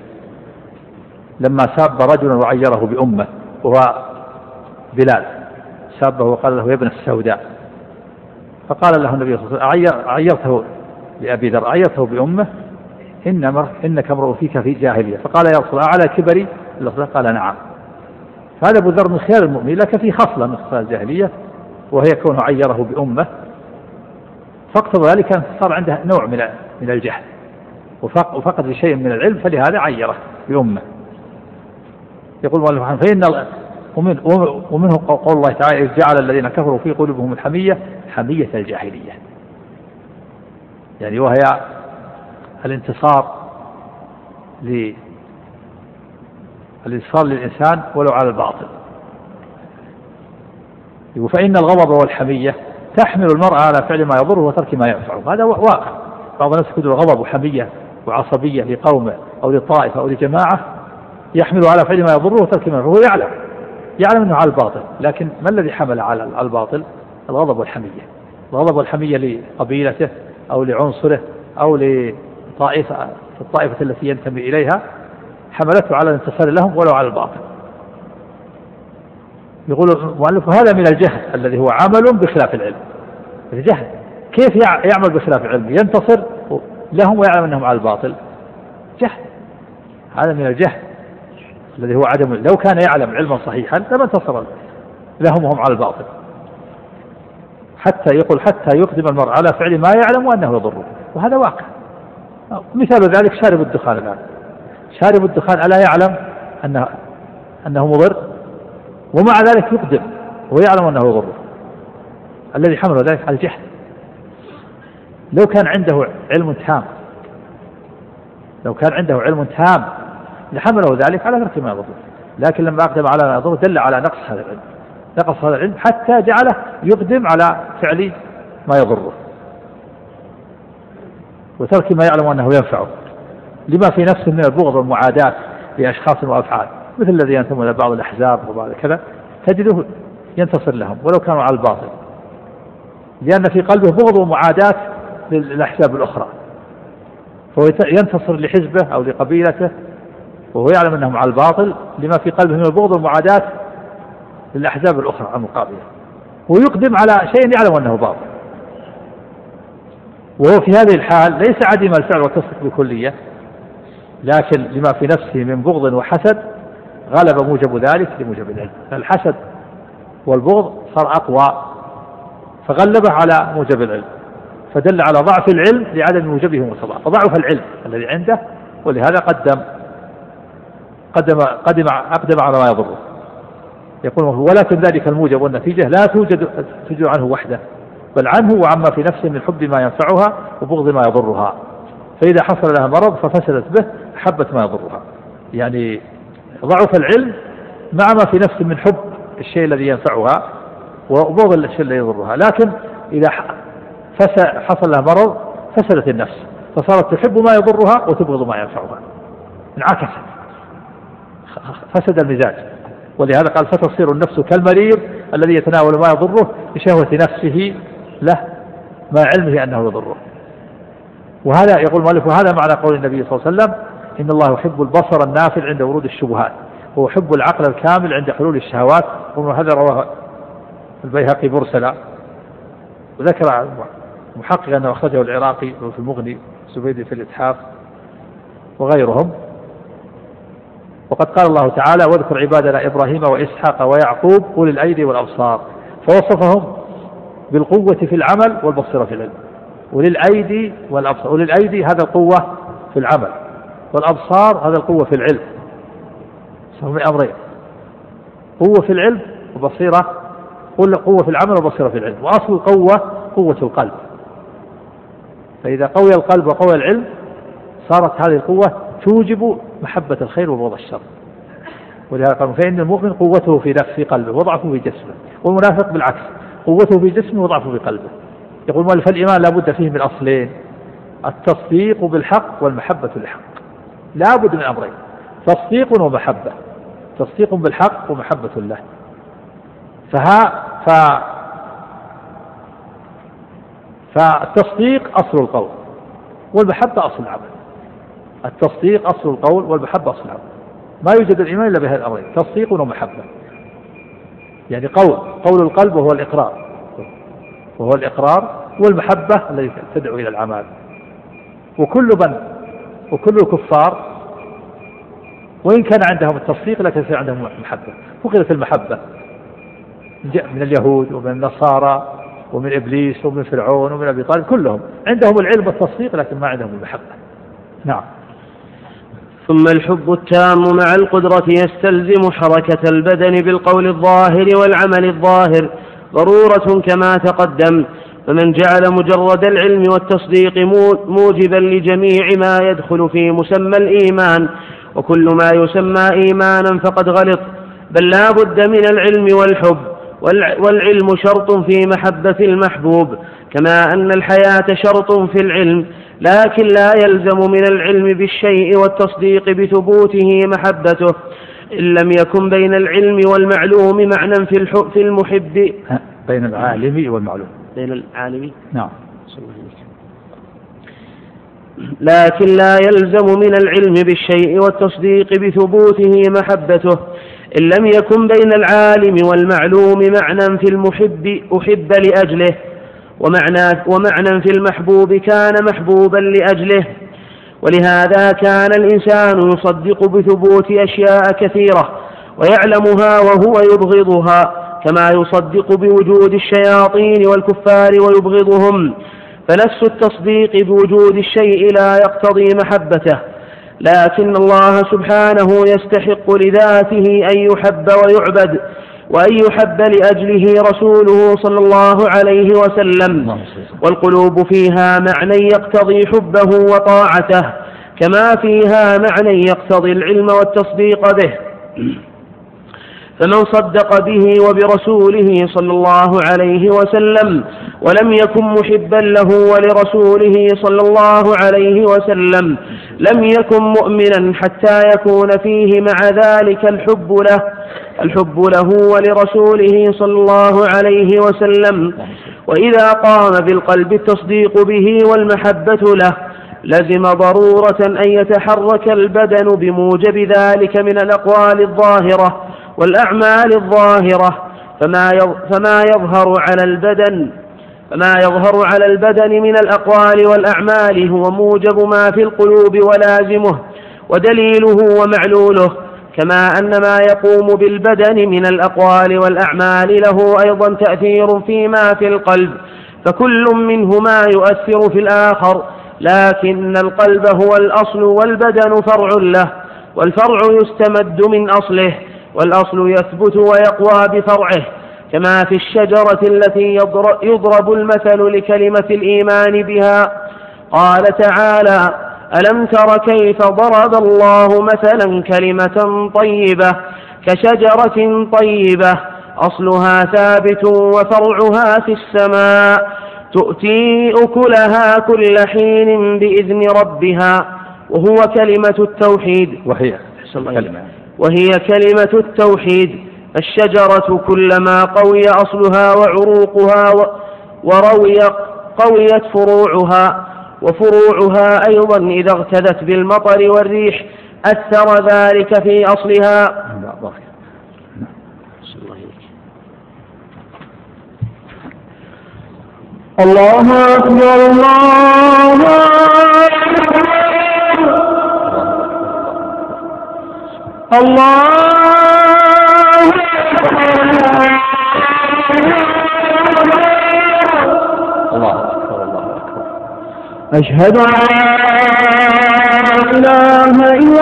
لما ساب رجلا وعيره بأمه، وهو بلال، سابه وقال له: يا ابن السوداء. فقال له النبي صلى الله عليه وسلم: عيرته لأبي ذر عيرته بأمه، إنك امرؤ فيك في جاهلية. فقال: يا رسول الله على كبري؟ قال: نعم. هذا أبو ذر من خيار المؤمنين، لكن في خصلة من خصال الجاهلية، وهي كونه عيره بأمه، فاقتضى ذلك أن صار عنده نوع من من الجهل وفقد شيء من العلم، فلهذا عيره بأمه. يقول الله: فإن ومنه قول الله تعالى: إذ جعل الذين كفروا في قلوبهم الحمية حمية الجاهلية، يعني وهي الانتصار الانتصار للإنسان ولو على الباطل. فإن الغضب والحمية تحمل المرء على فعل ما يضره وترك ما ينفعه. هذا واقع. بعض الناس يكون الغضب وحمية وعصبية لقومه أو لطائفة أو لجماعة يحمل على فعل ما يضره وترك ما ينفعه، هو يعلم يعلم أنه على الباطل، لكن ما الذي حمل على الباطل؟ الغضب والحمية. الغضب والحمية لقبيلته أو لعنصره أو لطائفة الطائفة التي ينتمي إليها حملته على الانتصار لهم ولو على الباطل. يقول المؤلف: هذا من الجهل الذي هو عمل بخلاف العلم. الجهل كيف يعمل بخلاف العلم؟ ينتصر لهم ويعلم أنهم على الباطل. جهل. هذا من الجهل الذي هو عدم. لو كان يعلم علما صحيحا لما انتصر لهم وهم على الباطل. حتى يقول: حتى يقدم المرء على فعل ما يعلم وأنه يضره، وهذا واقع. مثال ذلك شارب الدخان الآن. شارب الدخان ألا يعلم أنه, أنه مضر، ومع ذلك يقدم ويعلم أنه يضره. الذي حمله ذلك على الجهل. لو كان عنده علم تام لو كان عنده علم تام لحمله ذلك على ترك ما يضره، لكن لما أقدم على ما يضره دل على نقص هذا العلم نقص هذا العلم حتى جعله يقدم على فعل ما يضره. وترك ما يعلم أنه ينفعه، لما في نفسه من البغض والمعاداة لأشخاص وأفعال، مثل الذي ينتمون إلى بعض الأحزاب وبعض كذا تجده ينتصر لهم ولو كانوا على الباطل، لأن في قلبه بغض ومعاداة للأحزاب الأخرى، فهو ينتصر لحزبه أو لقبيلته وهو يعلم أنهم على الباطل لما في قلبه من البغض والمعاداة للأحزاب الأخرى المقابلة، ويقدم على شيء يعلم أنه باطل، وهو في هذه الحال ليس عديم الفعل والتصديق بكلية، لكن لما في نفسه من بغض وحسد غلب موجب ذلك لموجب العلم، الحسد والبغض صار أقوى فغلبه على موجب العلم، فدل على ضعف العلم لعدم موجبه ومقتضاه، فضعف العلم الذي عنده، ولهذا قدم قدم قدم أقدم على ما يضره. يقول ولكن ذلك الموجب والنتيجة لا توجد توجد عنه وحده، بل عنه وعما في نفسه من حب ما ينفعها وبغض ما يضرها، فإذا حصل لها مرض ففسدت به حبت ما يضرها. يعني ضعف العلم مع ما في نفسه من حب الشيء الذي ينفعها وبغض الشيء الذي يضرها، لكن إذا حصل لها مرض فسدت النفس فصارت تحب ما يضرها وتبغض ما ينفعها، انعكست، فسد المزاج. ولهذا قال فتصير النفس كالمريض الذي يتناول ما يضره بشهوة نفسه له مع علمه أنه يضره. وهذا يقول المؤلف وهذا معنى قول النبي صلى الله عليه وسلم إن الله يحب البصر النافع عند ورود الشبهات ويحب العقل الكامل عند حلول الشهوات، وهذا رواه البيهقي مرسلا، وذكر محقق أنه أخرجه العراقي في المغني الزبيدي في الإتحاف وغيرهم. وقد قال الله تعالى واذكر عبادنا إبراهيم وإسحاق ويعقوب أولي الأيدي والأبصار، فوصفهم بالقوة في العمل والبصيرة في العلم. أولي الأيدي والأبصار، أولي الأيدي هذا القوة في العمل، والأبصار هذا القوة في العلم، هم أمرين، قوة في العلم وبصيرة، قوة في العمل وبصيرة في العلم. وأصل القوة قوة القلب، فإذا قوي القلب وقوي العلم صارت هذه القوة توجب محبة الخير وبغض الشر. ولهذا قال فإن المؤمن قوته في نفسه قلبه وضعفه في جسمه، والمنافق بالعكس قوته في جسمه وضعفه في قلبه. يقول مؤلف الإيمان لا بد فيه من أصلين، التصديق بالحق والمحبة للحق، لا بد من أمرين، تصديق ومحبة، تصديق بالحق ومحبة له. فها ف فالتصديق أصل القول والمحبة أصل العمل، التصديق أصل القول والمحبة أصل العمل، ما يوجد الإيمان إلا بهذه الأمرين، تصديق ومحبة. يعني قول قول القلب وهو الإقرار وهو الإقرار والمحبة التي تدعو إلى العمل. وكل من وكل الكفار وإن كان عندهم التصديق لكن في عندهم المحبة، فقدت المحبة من اليهود ومن النصارى ومن إبليس ومن فرعون ومن أبي طالب، كلهم عندهم العلم والتصديق لكن ما عندهم المحبة. نعم. ثم الحب التام مع القدرة يستلزم حركة البدن بالقول الظاهر والعمل الظاهر ضرورة كما تقدم، فمن جعل مجرد العلم والتصديق موجبا لجميع ما يدخل في مسمى الإيمان وكل ما يسمى إيمانا فقد غلط، بل لا بد من العلم والحب، والعلم شرط في محبة المحبوب، كما أن الحياة شرط في العلم، لكن لا يلزم من العلم بالشيء والتصديق بثبوته محبته إن لم يكن بين العلم والمعلوم معنى في المحب. بين العالم والمعلوم، بين العالم نعم. لكن لا يلزم من العلم بالشيء والتصديق بثبوته محبته إن لم يكن بين العالم والمعلوم معنى في المحب أحب لأجله، ومعنى, ومعنى في المحبوب كان محبوبا لأجله. ولهذا كان الإنسان يصدق بثبوت أشياء كثيرة ويعلمها وهو يبغضها، كما يصدق بوجود الشياطين والكفار ويبغضهم. فنفس التصديق بوجود الشيء لا يقتضي محبته، لكن الله سبحانه يستحق لذاته أن يحب ويعبد، وأن يحب لأجله رسوله صلى الله عليه وسلم، والقلوب فيها معنى يقتضي حبه وطاعته، كما فيها معنى يقتضي العلم والتصديق به. فمن صدق به وبرسوله صلى الله عليه وسلم ولم يكن محبا له ولرسوله صلى الله عليه وسلم لم يكن مؤمنا حتى يكون فيه مع ذلك الحب له الحب له ولرسوله صلى الله عليه وسلم. وإذا قام بالقلب التصديق به والمحبة له لزم ضرورة أن يتحرك البدن بموجب ذلك من الأقوال الظاهرة والأعمال الظاهرة، فما فما يظهر على البدن فما يظهر على البدن من الأقوال والأعمال هو موجب ما في القلوب ولازمه ودليله ومعلوله، كما أن ما يقوم بالبدن من الأقوال والأعمال له أيضا تأثير فيما في القلب، فكل منهما يؤثر في الآخر، لكن القلب هو الأصل والبدن فرع له، والفرع يستمد من أصله، والأصل يثبت ويقوى بفرعه، كما في الشجرة التي يضرب المثل لكلمة الإيمان بها. قال تعالى: ألم تر كيف ضرب الله مثلا كلمة طيبة كشجرة طيبة أصلها ثابت وفرعها في السماء تؤتي أكلها كل حين بإذن ربها. وهو كلمة التوحيد وهي كلمة, وهي كلمة التوحيد. الشجرة كلما قوي أصلها وعروقها وروي قويت فروعها، وفروعها أيضا إذا اغتدت بالمطر والريح أثر ذلك في أصلها. الله أكبر الله أكبر الله أشهد أن لا إله إلا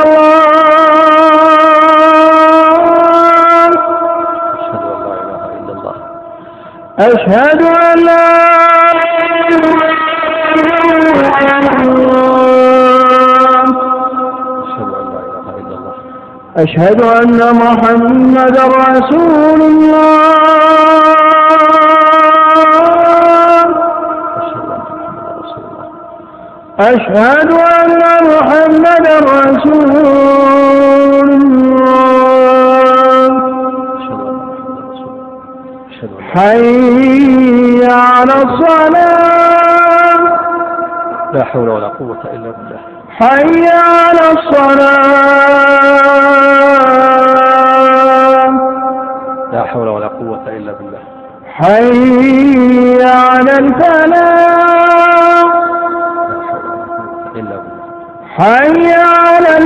الله أشهد أن لا أشهد أن محمدا رسول الله أشهد أن محمدا رسول الله حي على الصلاة لا حول ولا قوة إلا بالله حي على الصلاة لا حول ولا قوة إلا بالله حي على الفلاح حي على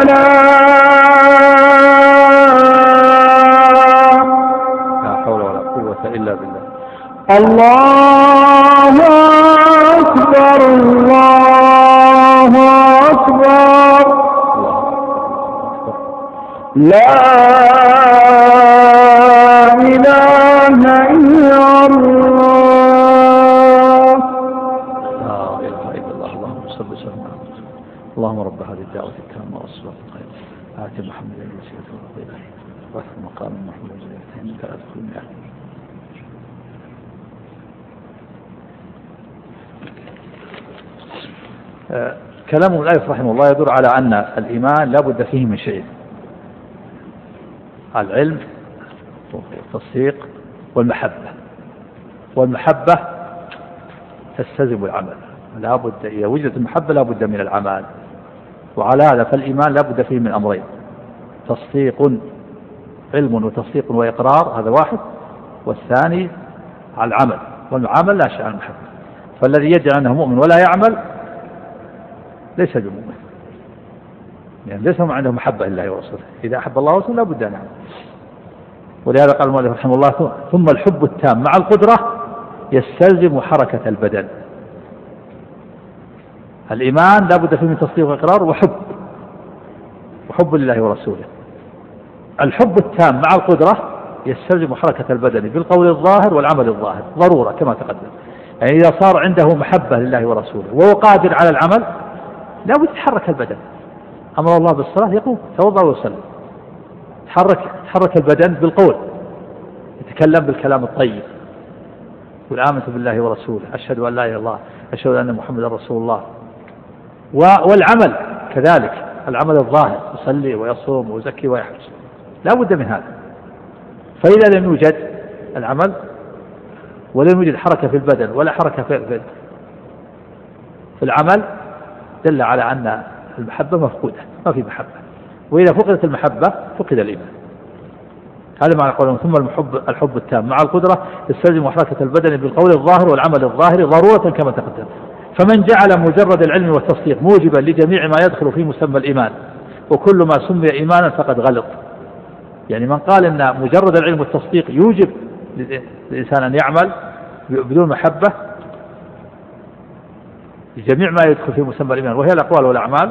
الفلاح لا حول ولا قوة إلا بالله الله أكبر الله أكبر لا إله إلا الله لا إله إلا الله اللهم صل وسلم على رسول الله اللهم رب هذه الدعوة التامة والصلاة القائمة آت محمدا الوسيلة والفضيلة وبعثه مقام محمود إنك لا تدخل النار. كلام المؤلف رحمه الله يدور على أن الإيمان لا بد فيه من شيء: العلم والتصديق والمحبة، والمحبة تستلزم العمل، لا بد إذا وجدت المحبة لا بد من العمل، وعلى هذا فالإيمان لا بد فيه من أمرين: تصديق، علم وتصديق وإقرار، هذا واحد، والثاني على العمل، والعمل لا شيء عن المحبة. فالذي يدعي أنه مؤمن ولا يعمل ليس بمؤمن، يعني ليس عنده محبة لله ورسوله. إذا أحب الله ورسوله لا بد أن يعمل. ولهذا قال المؤلف رحمه الله: ثم الحب التام مع القدرة يستلزم حركة البدن. الإيمان لا بد فيه من تصديق وإقرار وحب، وحب لله ورسوله. الحب التام مع القدرة يستلزم حركة البدن بالقول الظاهر والعمل الظاهر ضرورة كما تقدم. يعني إذا صار عنده محبة لله ورسوله وهو قادر على العمل لا بد يتحرك البدن. أمر الله بالصلاة يقوم توضأ ويصلي، تحرك تحرك البدن بالقول، يتكلم بالكلام الطيب، يقول آمنت بالله ورسوله، أشهد أن لا إله إلا الله، أشهد أن محمدا رسول الله. والعمل كذلك، العمل الظاهر، يصلي ويصوم ويزكي ويحج، لا بد من هذا. فإذا لم يوجد العمل ولم يوجد حركة في البدن ولا حركة في في العمل، دل على أن المحبة مفقودة، ما في محبة. وإذا فقدت المحبة فقد الإيمان. هذا معنى قولهم ثم المحب الحب التام مع القدرة يستلزم حركة البدن بالقول الظاهر والعمل الظاهر ضرورة كما تقدم. فمن جعل مجرد العلم والتصديق موجبا لجميع ما يدخل في مسمى الإيمان وكل ما سمي إيمانا فقد غلط. يعني من قال أن مجرد العلم والتصديق يوجب للإنسان أن يعمل بدون محبة لجميع ما يدخل في مسمى الإيمان وهي الأقوال والأعمال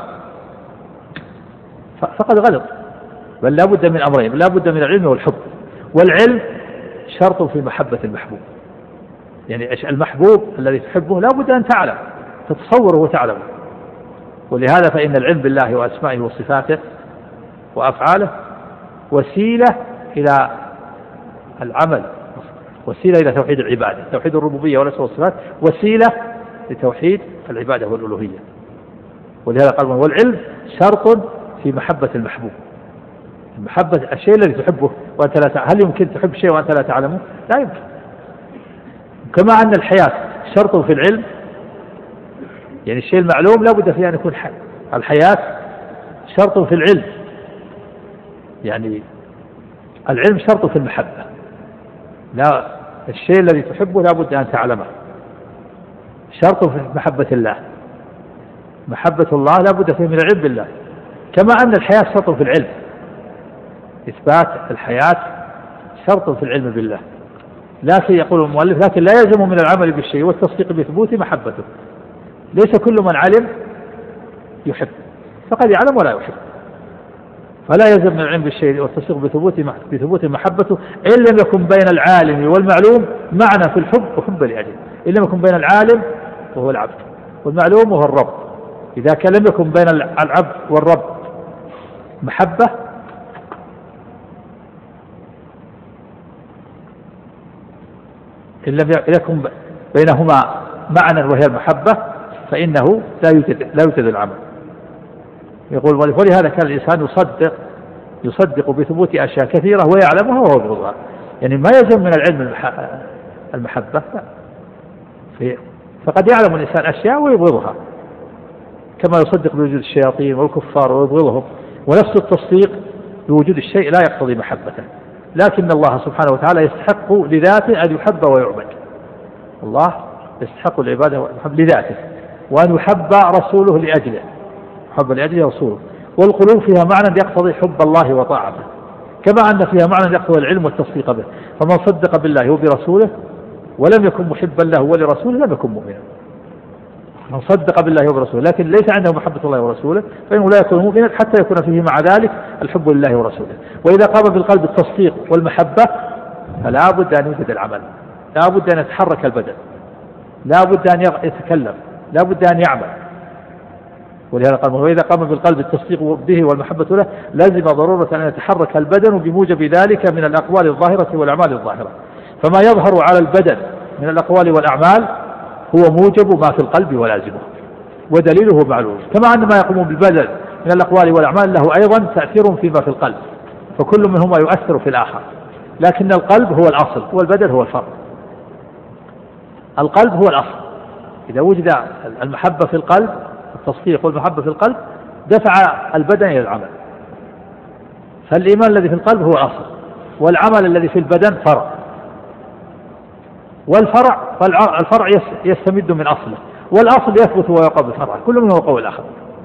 فقد غلط. بل لا بد من أمرين، لا بد من العلم والحب. والعلم شرط في محبة المحبوب، يعني المحبوب الذي تحبه لا بد أن تعلم، تتصوره وتعلمه. ولهذا فإن العلم بالله وأسمائه وصفاته وأفعاله وسيلة إلى العمل، وسيلة إلى توحيد العبادة، توحيد الربوبية والأسماء والصفات، وسيلة لتوحيد العبادة والألوهية. ولهذا قال والعلم شرط في محبة المحبوب. المحبة الشيء الذي تحبه وأنت لا تعلم. هل يمكن تحب شيء وأنت لا تعلمه؟ لا يمكن. كما أن الحياة شرط في العلم، يعني الشيء المعلوم لا بد فيه أن يكون حي. الحياة شرط في العلم، يعني العلم شرط في المحبة. لا، الشيء الذي تحبه لا بد أن تعلمه، شرط في محبة الله. محبة الله لا بد فيه من العلم بالله. كما أن الحياة شرط في العلم، إثبات الحياة شرط في العلم بالله. لكن يقول المؤلف لكن لا يلزم من العمل بالشيء والتصديق بثبوت محبته. ليس كل من علم يحب، فقد يعلم ولا يحب. فلا يلزم من العلم بالشيء والتصديق بثبوت بثبوت محبته إن لم يكن بين العالم والمعلوم معنى في الحب وحب لأجله. إن لم يكن بين العالم وهو العبد والمعلوم وهو الرب. إذا كان لم يكن بين العبد والرب محبة إن لم يكن بينهما معنى وهي المحبة فإنه لا يوجد لا يوجد العمل. يقول ولهذا كان الإنسان يصدق يصدق بثبوت أشياء كثيرة ويعلمها وهو يبغضها. يعني ما يلزم من العلم المحبة، فقد يعلم الإنسان أشياء ويبغضها، كما يصدق بوجود الشياطين والكفار ويبغضهم. ونفس التصديق بوجود الشيء لا يقتضي محبته، لكن الله سبحانه وتعالى يستحق لذاته أن يحب ويعبد. الله يستحق العبادة والحب لذاته، وأن يحب رسوله لأجله، حب لأجله رسوله. والقلوب فيها معنى يقتضي حب الله وطاعته، كما أن فيها معنى يقتضي العلم والتصديق به. فمن صدق بالله وبرسوله ولم يكن محبا له ولرسوله لم يكن مؤمنا. من صدق بالله وبرسوله لكن ليس عنده محبة الله ورسوله فإنه لا يكون مؤمنا حتى يكون فيه مع ذلك الحب لله ورسوله. وإذا قام بالقلب التصديق والمحبة فلا بد أن يوجد العمل، لا بد أن يتحرك البدن، لا بد أن يتكلم، لا بد أن يعمل. ولهذا قال وإذا قام بالقلب التصديق به والمحبة له لازم ضرورة أن يتحرك البدن بموجب ذلك من الأقوال الظاهرة والأعمال الظاهرة. فما يظهر على البدن من الأقوال والأعمال هو موجب ما في القلب ولازمه، ودليله معلوم. كما أن ما يقوم بالبدن من الأقوال والأعمال له أيضا تأثير فيما في القلب، فكل منهما يؤثر في الآخر. لكن القلب هو الأصل والبدن هو الفرع. القلب هو الأصل، إذا وجد المحبة في القلب التصديق والمحبة في القلب دفع البدن إلى العمل. فالإيمان الذي في القلب هو الأصل، والعمل الذي في البدن فرع. والفرع الفرع يستمد من أصله، والأصل يثبت ويقع بالفرع، كل منه قوي الآخر.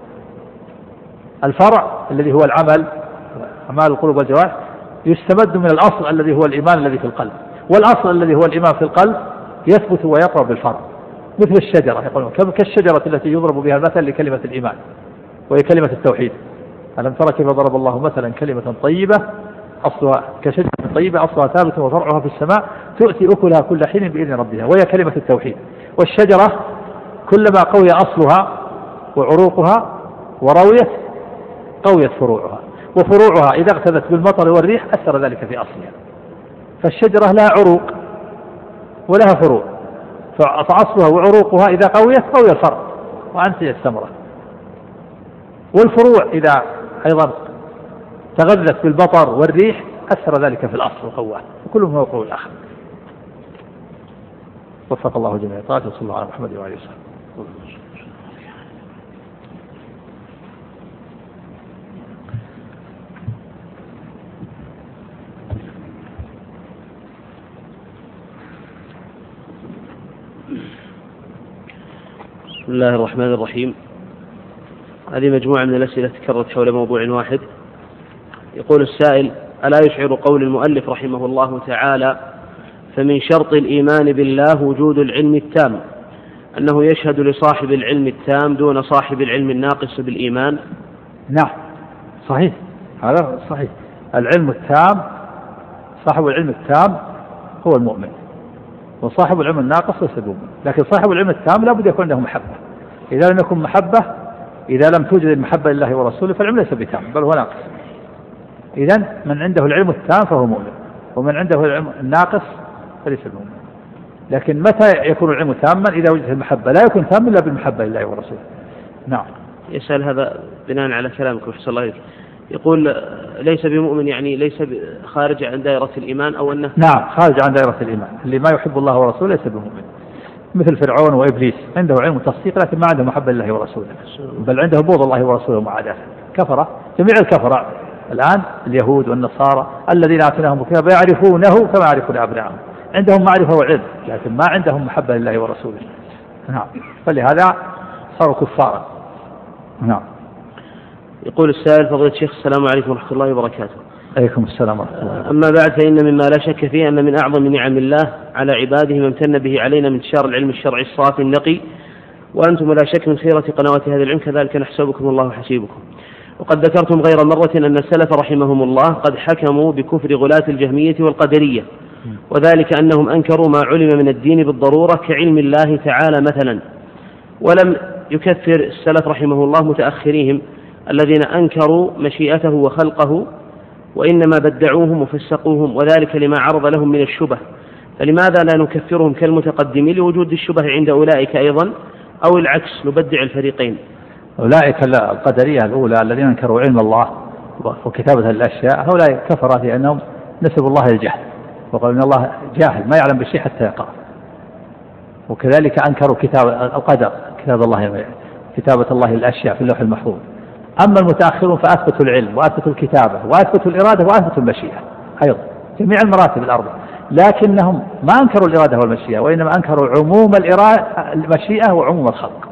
الفرع الذي هو العمل أعمال القلوب والجوارح يستمد من الأصل الذي هو الإيمان الذي في القلب، والأصل الذي هو الإيمان في القلب يثبت ويقع بالفرع. مثل الشجرة، يقولون كالشجرة التي يضرب بها المثل لكلمة الإيمان وهي كلمة التوحيد. ألم ترى كيف ضرب الله مثلا كلمة طيبة أصلها كشجرة طيبة أصلها ثابت وفرعها في السماء تؤتي أكلها كل حين بإذن ربها، وهي كلمة التوحيد. والشجرة كلما قوي أصلها وعروقها ورويت قويت فروعها. وفروعها إذا اغتذت بالمطر والريح أثر ذلك في أصلها. فالشجرة لها عروق ولها فروع، فأصلها وعروقها إذا قويت قوي الفرع وأنتج الثمرة، والفروع إذا أيضا تغذت بالمطر والريح أثر ذلك في الأصل وقواه، وكلهم هو قول الآخر. وفق الله جميع طاعته وصلى الله على محمد وعلى آله وصحبه. بسم الله الرحمن الرحيم. هذه مجموعة من الأسئلة تكررت حول موضوع واحد. يقول السائل: ألا يشعر قول المؤلف رحمه الله تعالى: فمن شرط الإيمان بالله وجود العلم التام، أنه يشهد لصاحب العلم التام دون صاحب العلم الناقص بالإيمان؟ نعم صحيح، هذا صحيح. العلم التام، صاحب العلم التام هو المؤمن، وصاحب العلم الناقص ليس المؤمن. لكن صاحب العلم التام لا بد يكون عنده محبة. إذا لم يكن محبة، إذا لم توجد المحبة لله ورسوله فالعلم ليس بتام بل هو ناقص. إذن من عنده العلم التام فهو مؤمن، ومن عنده العلم الناقص فليس المؤمن. لكن متى يكون العلم تاما؟ إذا وجدت المحبة. لا يكون تاما إلا بالمحبة لله ورسوله. نعم. يسأل هذا بناء على كلامك وحسن الله عليك. يقول ليس بمؤمن يعني ليس خارج عن دائرة الإيمان، أو أنه نعم خارج عن دائرة الإيمان. اللي ما يحب الله ورسوله ليس بمؤمن، مثل فرعون وإبليس، عنده علم تصديق لكن ما عنده محبة لله ورسوله، بل عنده بغض الله ورسوله ومعاداته. كفرة، جميع الكفرة الآن اليهود والنصارى الذين آتيناهم الكتاب يعرفونه كما يعرفون أبنائهم، عندهم معرفة وعلم لكن ما عندهم محبة لله ورسوله. نعم، فلهذا صاروا كفارا. نعم. يقول السائل: فضيلة الشيخ السلام عليكم ورحمة الله وبركاته. عليكم السلام ورحمة الله. أما بعد، فإن مما لا شك فيه أن من أعظم نعم الله على عباده ما امتن به علينا من انتشار العلم الشرعي الصافي النقي، وأنتم لا شك من خيرة قنوات هذا العلم، كذلك نحسبكم الله حسيبكم. وقد ذكرتم غير مرة أن السلف رحمهم الله قد حكموا بكفر غلاة الجهمية والقدرية، وذلك أنهم أنكروا ما علم من الدين بالضرورة كعلم الله تعالى مثلا، ولم يكفر السلف رحمه الله متأخريهم الذين أنكروا مشيئته وخلقه، وإنما بدعوهم وفسقوهم، وذلك لما عرض لهم من الشبه. فلماذا لا نكفرهم كالمتقدمين لوجود الشبه عند أولئك أيضا، أو العكس نبدع الفريقين؟ أولئك القدرية الأولى الذين أنكروا علم الله وكتابة الأشياء، هؤلاء كفروا لأنهم نسبوا الله للجهل، وقالوا إن الله جاهل ما يعلم بالشيء حتى يقع. وكذلك أنكروا كتاب القدر، كتاب الله، كتابة الله للأشياء في اللوح المحفوظ. أما المتأخرون فأثبتوا العلم وأثبتوا الكتابة وأثبتوا الإرادة وأثبتوا المشيئة أيضا، جميع المراتب الأربعة، لكنهم ما أنكروا الإرادة والمشيئة، وإنما أنكروا عموم الإرادة المشيئة وعموم الخلق.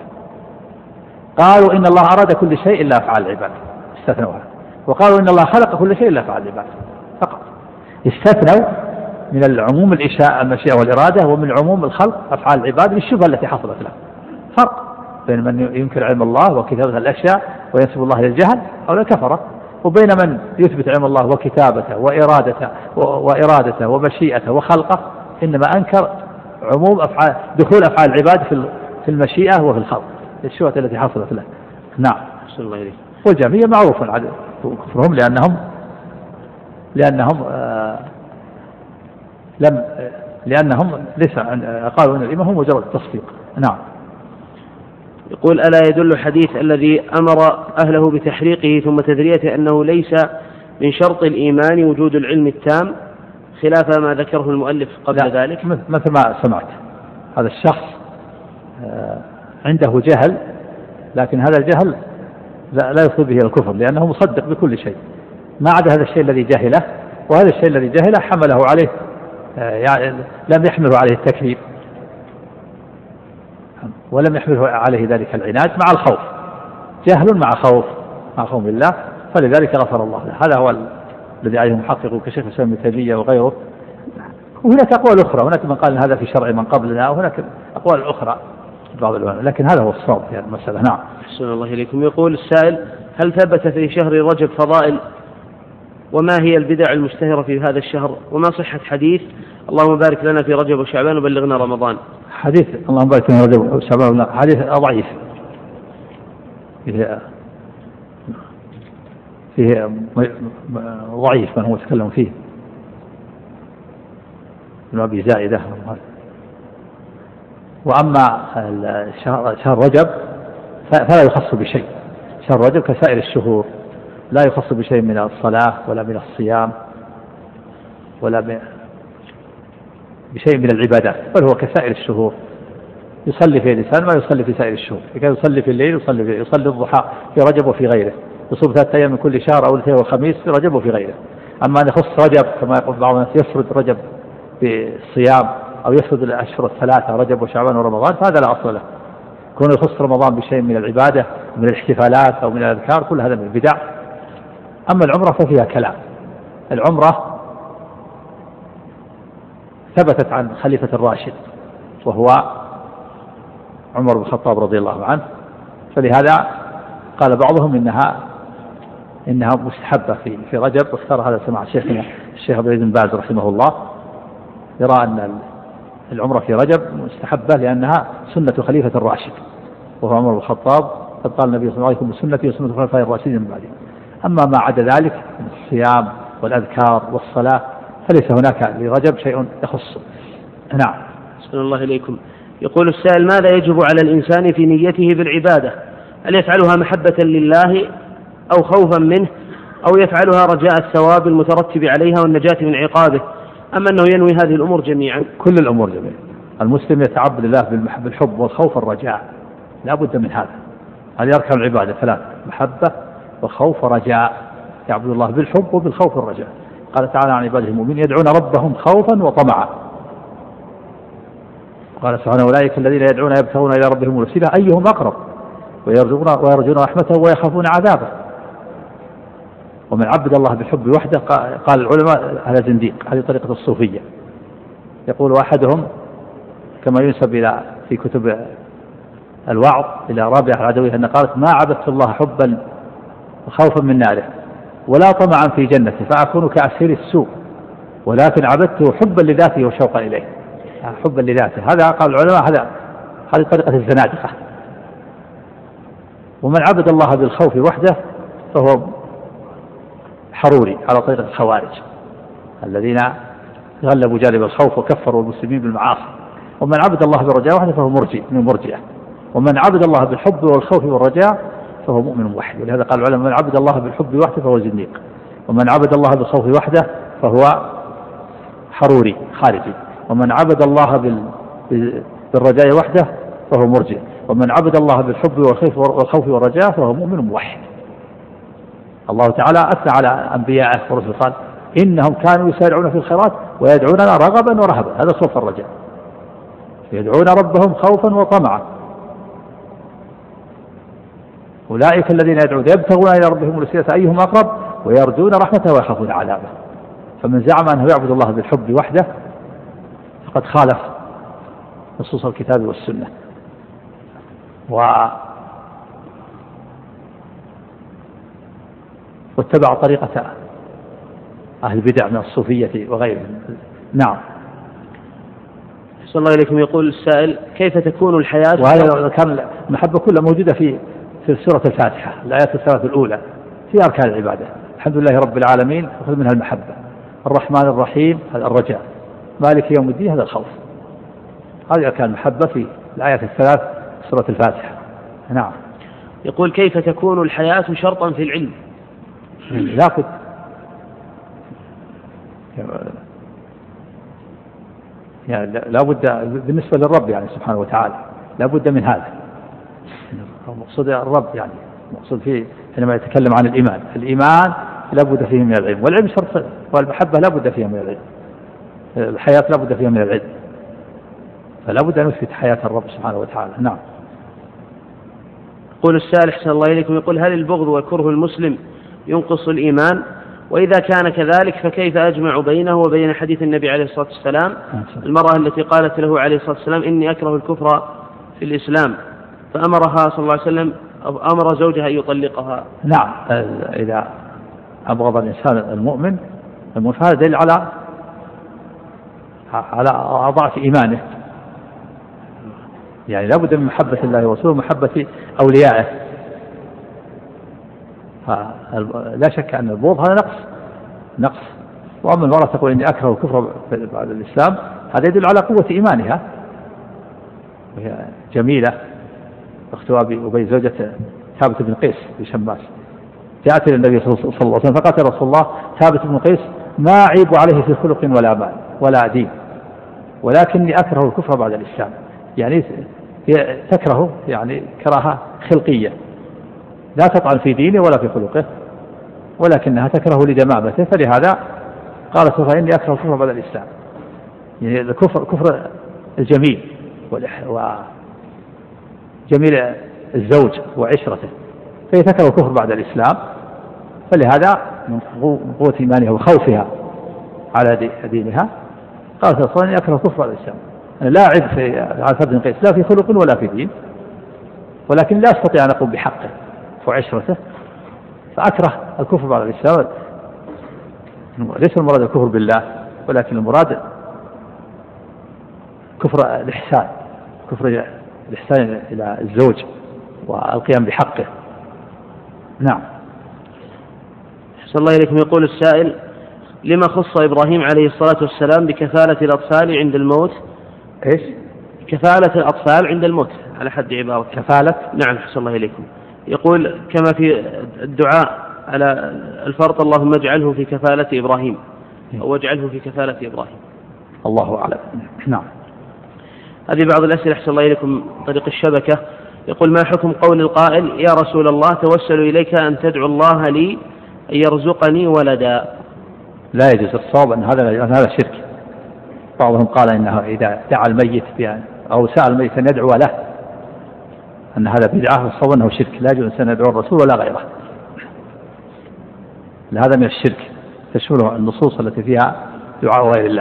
قالوا إن الله أراد كل شيء إلا أفعال العباد، استثنوها. وقالوا إن الله خلق كل شيء إلا أفعال العباد فقط، استثنوا من العموم الإشاء المشيئة والإرادة، ومن عموم الخلق أفعال العباد للشبهة التي حصلت له. فرق بين من ينكر علم الله وكتابة الأشياء وينسب الله للجهل أو للكفرة، وبين من يثبت علم الله وكتابته وإرادته وإرادته ومشيئته وخلقه، إنما أنكر عموم أفعال دخول أفعال العباد في المشيئة وفي الخلق الشبهة التي حصلت له. نعم. والجميع معروف عن كفرهم لأنهم لأنهم آه لم لأنهم ليس قالوا أن الإيمان هو مجرد تصديق. نعم. يقول: ألا يدل حديث الذي أمر أهله بتحريقه ثم تذريته أنه ليس من شرط الإيمان وجود العلم التام، خلاف ما ذكره المؤلف قبل ذلك؟ مثل ما سمعت، هذا الشخص عنده جهل، لكن هذا الجهل لا يفضي به الكفر، لأنه مصدق بكل شيء ما عدا هذا الشيء الذي جهله، وهذا الشيء الذي جهله حمله عليه يعني لم يحمله عليه التكذيب، ولم يحمله عليه ذلك العناد مع الخوف، جهل مع خوف مع خوف بالله، فلذلك غفر الله له. هذا هو الذي عليه محقق كشيخ الإسلام ابن تيمية وغيره. وهناك أقوال أخرى، هناك من قال إن هذا في شرع من قبلنا، وهناك أقوال أخرى بعض العلماء، لكن هذا هو الصواب في هذه المسألة. نعم. أحسن الله إليكم. يقول السائل: هل ثبت في شهر رجب فضائل؟ وما هي البدع المشتهرة في هذا الشهر؟ وما صحة حديث اللهم بارك لنا في رجب وشعبان وبلغنا رمضان؟ حديث اللهم بارك لنا في رجب وشعبان حديث ضعيف، فيه ضعيف من هو يتكلم فيه ابن أبي زائدة. وأما شهر رجب فلا يخص بشيء، شهر رجب كسائر الشهور لا يخص بشيء من الصلاة ولا من الصيام ولا بشيء من العبادات، بل هو كسائر الشهور يصلي فيه الإنسان ما يصلي في سائر الشهور، كان يصلي في الليل يصلي في يصلي الضحى في رجب وفي غيره، يصوم ثلاثة أيام من كل شهر أو الاثنين والخميس في رجب وفي غيره. أما أن يخص رجب كما يقول بعض الناس يفرد رجب بالصيام أو يفرد الأشهر الثلاثة رجب وشعبان ورمضان فهذا لا أصل له. كون يخص رمضان بشيء من العبادة من الاحتفالات أو من الأذكار كل هذا من البدع. أما العمرة ففيها كلام. العمرة ثبتت عن خليفة الراشد وهو عمر بن الخطاب رضي الله عنه، فلهذا قال بعضهم إنها إنها مستحبة في في رجب، واختار هذا سماع شيخنا الشيخ عبد العزيز بن باز رحمه الله، يرى أن العمرة في رجب مستحبة لأنها سنة خليفة الراشد وهو عمر بن الخطاب، قد قال النبي صلى الله عليه وسلم سنتي وسنة الخلفاء الراشدين من بعدي. أما ما عدا ذلك من الصيام والأذكار والصلاة فليس هناك لرجب شيء يخص. نعم. أسأل الله إليكم. يقول السائل: ماذا يجب على الإنسان في نيته بالعبادة؟ هل يفعلها محبة لله أو خوفا منه، أو يفعلها رجاء الثواب المترتب عليها والنجاة من عقابه، أم أنه ينوي هذه الأمور جميعا؟ كل الأمور جميعا. المسلم يتعبد الله بالحب والخوف والرجاء، لا بد من هذا. هذه أركان العبادة ثلاث: محبة وخوف ورجاء، يعبد الله بالحب وبالخوف والرجاء. قال تعالى عن عباده المؤمنين: يدعون ربهم خوفا وطمعا. قال سبحانه: أولئك الذين يدعون يبتغون إلى ربهم الوسيلة أيهم أقرب ويرجون ويرجون رحمته ويخافون عذابه. ومن عبد الله بالحب وحده قال العلماء هذا زنديق. هذه طريقة الصوفية. يقول أحدهم كما ينسب إلى في كتب الوعظ إلى رابعة العدوية أن قالت: ما عبدت الله حبا وخوفا من ناره ولا طمعا في جنته فأكون كأسير السوء، ولكن عبدته حبا لذاته وشوقا إليه. حبا لذاته، هذا قال العلماء هذا هذه طريقة الزنادقة. ومن عبد الله بالخوف وحده فهو حروري على طريقة الخوارج الذين غلبوا جانب الخوف وكفروا المسلمين بالمعاصي. ومن عبد الله بالرجاء وحده فهو مرجئ من المرجئة. ومن عبد الله بالحب والخوف والرجاء فهو مؤمن وحده. ولهذا قال العلماء: من عبد الله بالحب وحده فهو زنديق، ومن عبد الله بالخوف وحده فهو حروري خارجي، ومن عبد الله بالرجاء وحده فهو مرجئ، ومن عبد الله بالحب والخوف والرجاء فهو مؤمن موحد. الله تعالى أثنى على أنبيائه ورسله قال: إنهم كانوا يسارعون في الخيرات ويدعوننا رغبا ورهبا. هذا خوف الرجاء، يدعون ربهم خوفا وطمعا. أولئك الذين يدعون يبتغون إلى ربهم الوسيلة أيهم أقرب ويرجون رحمته ويخافون عذابه. فمن زعم أنه يعبد الله بالحب وحده فقد خالف نصوص الكتاب والسنة و واتبع طريقة أهل البدع من الصوفية وغيرهم. نعم. صلى الله عليكم. يقول السائل: كيف تكون الحياة؟ وهذا كان المحبة كلها موجودة في في سورة الفاتحة، الآيات الثلاث الأولى في أركان العبادة. الحمد لله رب العالمين أخذ منها المحبة، الرحمن الرحيم هذا الرجاء، مالك يوم الدين هذا الخوف. هذه أركان المحبة في الآيات الثلاث سورة الفاتحة. نعم. يقول: كيف تكون الحياة شرطا في العلم؟ لا بد يعني لا بد بالنسبة للرب يعني سبحانه وتعالى لا بد من هذا. مقصود الرب يعني مقصود فيه حينما يتكلم عن الإيمان، الإيمان لا بد فيه من العلم، والعلم شرط، والمحبة لا بد فيها من العلم، الحياة لا بد فيها من العلم، فلا بد أن نثبت حياة الرب سبحانه وتعالى. نعم. يقول السائل: أحسن الله إليكم، يقول: هل البغض وكره المسلم ينقص الإيمان؟ وإذا كان كذلك فكيف أجمع بينه وبين حديث النبي عليه الصلاة والسلام المرأة التي قالت له عليه الصلاة والسلام: إني أكره الكفر في الإسلام، فأمرها صلى الله عليه وسلم أمر زوجها أن يطلقها؟ نعم. إذا أبغض الإنسان المؤمن المؤمن هذا دليل على على ضعف إيمانه، يعني لا بد من محبة الله ورسوله ومحبة أوليائه. فلا شك أن البغض هذا نقص نقص. وأما المرأة تقول إني أكره الكفر بعد الإسلام، هذا يدل على قوة إيمانها، وهي جميلة أخت أبي زوجة ثابت بن قيس في شماس، جاءت إلى النبي صلى الله عليه وسلم فقالت يا رسول الله ثابت بن قيس ما عيب عليه في خلق ولا مال ولا دين، ولكني أكره الكفر بعد الإسلام. يعني تكره يعني كراهة خلقية، لا تطعن في دينه ولا في خلقه، ولكنها تكره لدمامته، فلهذا قالت فإني أكره الكفر بعد الإسلام. يعني الكفر كفر الجميل وجميل الزوج وعشرته، فهي تكره الكفر بعد الإسلام، فلهذا من قوة إيمانها وخوفها على دينها قالت فإني أكره الكفر بعد الإسلام. أنا لا أعب في ثابت بن قيس لا في خلق ولا في دين، ولكن لا أستطيع أن أقوم بحقه وعشرته، فأكره الكفر بعد الإسلام. ليس المراد الكفر بالله، ولكن المراد كفر الإحسان، كفر الإحسان إلى الزوج والقيام بحقه. نعم. أحسن الله إليكم. يقول السائل: لما خص إبراهيم عليه الصلاة والسلام بكفالة الأطفال عند الموت؟ إيش؟ كفالة الأطفال عند الموت على حد عبارة كفالة. نعم. أحسن الله إليكم. يقول كما في الدعاء على الفرط: اللهم اجعله في كفالة إبراهيم، أو اجعله في كفالة إبراهيم. الله أعلم. نعم. هذه بعض الأسئلة أحسن الله إليكم طريق الشبكة. يقول: ما حكم قول القائل: يا رسول الله توسل إليك أن تدعو الله لي أن يرزقني ولدا؟ لا يجوز. الصواب أن هذا هذا شرك. بعضهم قال إنه إذا دعا الميت بأن أو سأل الميت أن يدعو له أن هذا بدعة، والصواب أنه شرك، لا يجوز أن يدعو الرسول ولا غيره. هذا من الشرك تشمله النصوص التي فيها دعاء غير الله،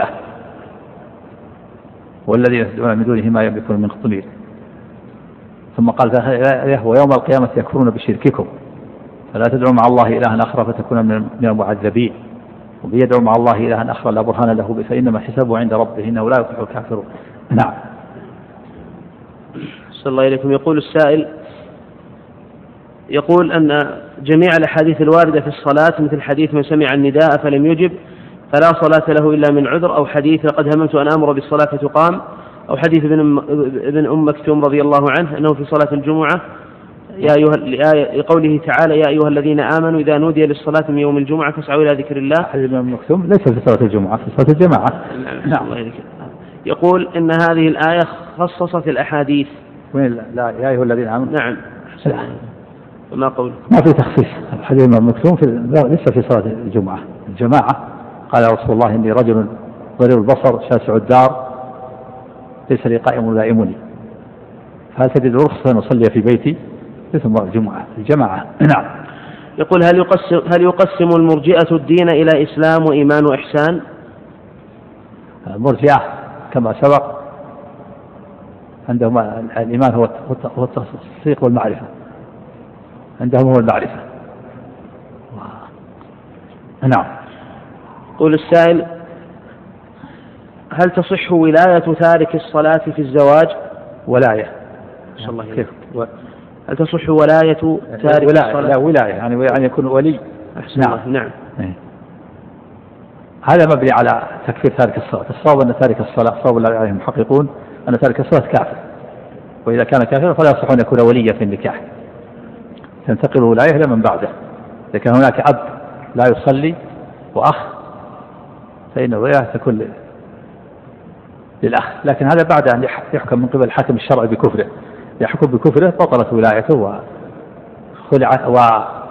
والذين يدعون من دونه ما يملكون من قطمير. ثم قال: ويوم القيامة يكفرون بشرككم فلا تدعوا مع الله إلها آخر فتكون من المعذبين، وبيدعو مع الله إلها آخر لا برهان له به فإنما حسابه عند ربه إنه لا يفلح الكافرون. نعم. صلى الله عليكم. يقول السائل: يقول أن جميع الأحاديث الواردة في الصلاة مثل حديث من سمع النداء فلم يجب فلا صلاة له إلا من عذر، أو حديث لقد هممت أن أمر بالصلاة فتقام، أو حديث ابن أم مكتوم رضي الله عنه أنه في صلاة الجمعة يا أيها لقوله تعالى: يا أيها الذين آمنوا إذا نودي للصلاة من يوم الجمعة فاسعوا إلى ذكر الله. حديث ابن أم مكتوم ليس في صلاة الجمعة، في صلاة الجماعة. نعم. يقول إن هذه الآية خصصت الأحاديث. وين؟ لا، يا أيها الذين آمنوا. نعم. وما قول؟ ما في تخصيص. حديث ابن أم مكتوم في لسه في صلاة الجمعة الجماعة. قال يا رسول الله إني رجل ضرير البصر شاسع الدار ليس لي قائم لائمني، فهل تجد رخصة أن أصلي في بيتي؟ ثم الجمعة الجماعة. نعم. يقول: هل يقسم هل يقسم المرجئة الدين إلى إسلام وإيمان وإحسان؟ المرجئة كما سبق عندهم الإيمان هو هو التصديق والمعرفة، عندهم هو المعرفة. نعم. يقول السائل: هل تصح ولاية تارك الصلاة في الزواج؟ ولاية. الله كيف؟ هل تصح ولاية تارك ولاية؟ الصلاة؟ لا، ولاية يعني يعني يكون ولي. نعم. نعم. هذا مبني على تكفير تارك الصلاة. الصواب أن تارك الصلاة، صواب الله عليهم محققون أن تارك الصلاة كافر، وإذا كان كافرا فلا يصح أن يكون وليا في النكاح، تنتقل ولاية إلى من بعده. إذا كان هناك أب لا يصلي وأخ فإن الولاية تكون للأخ، لكن هذا بعد أن يحكم من قبل الحاكم الشرعي بكفره. يحكم بكفره بطلت ولايته وخلعت و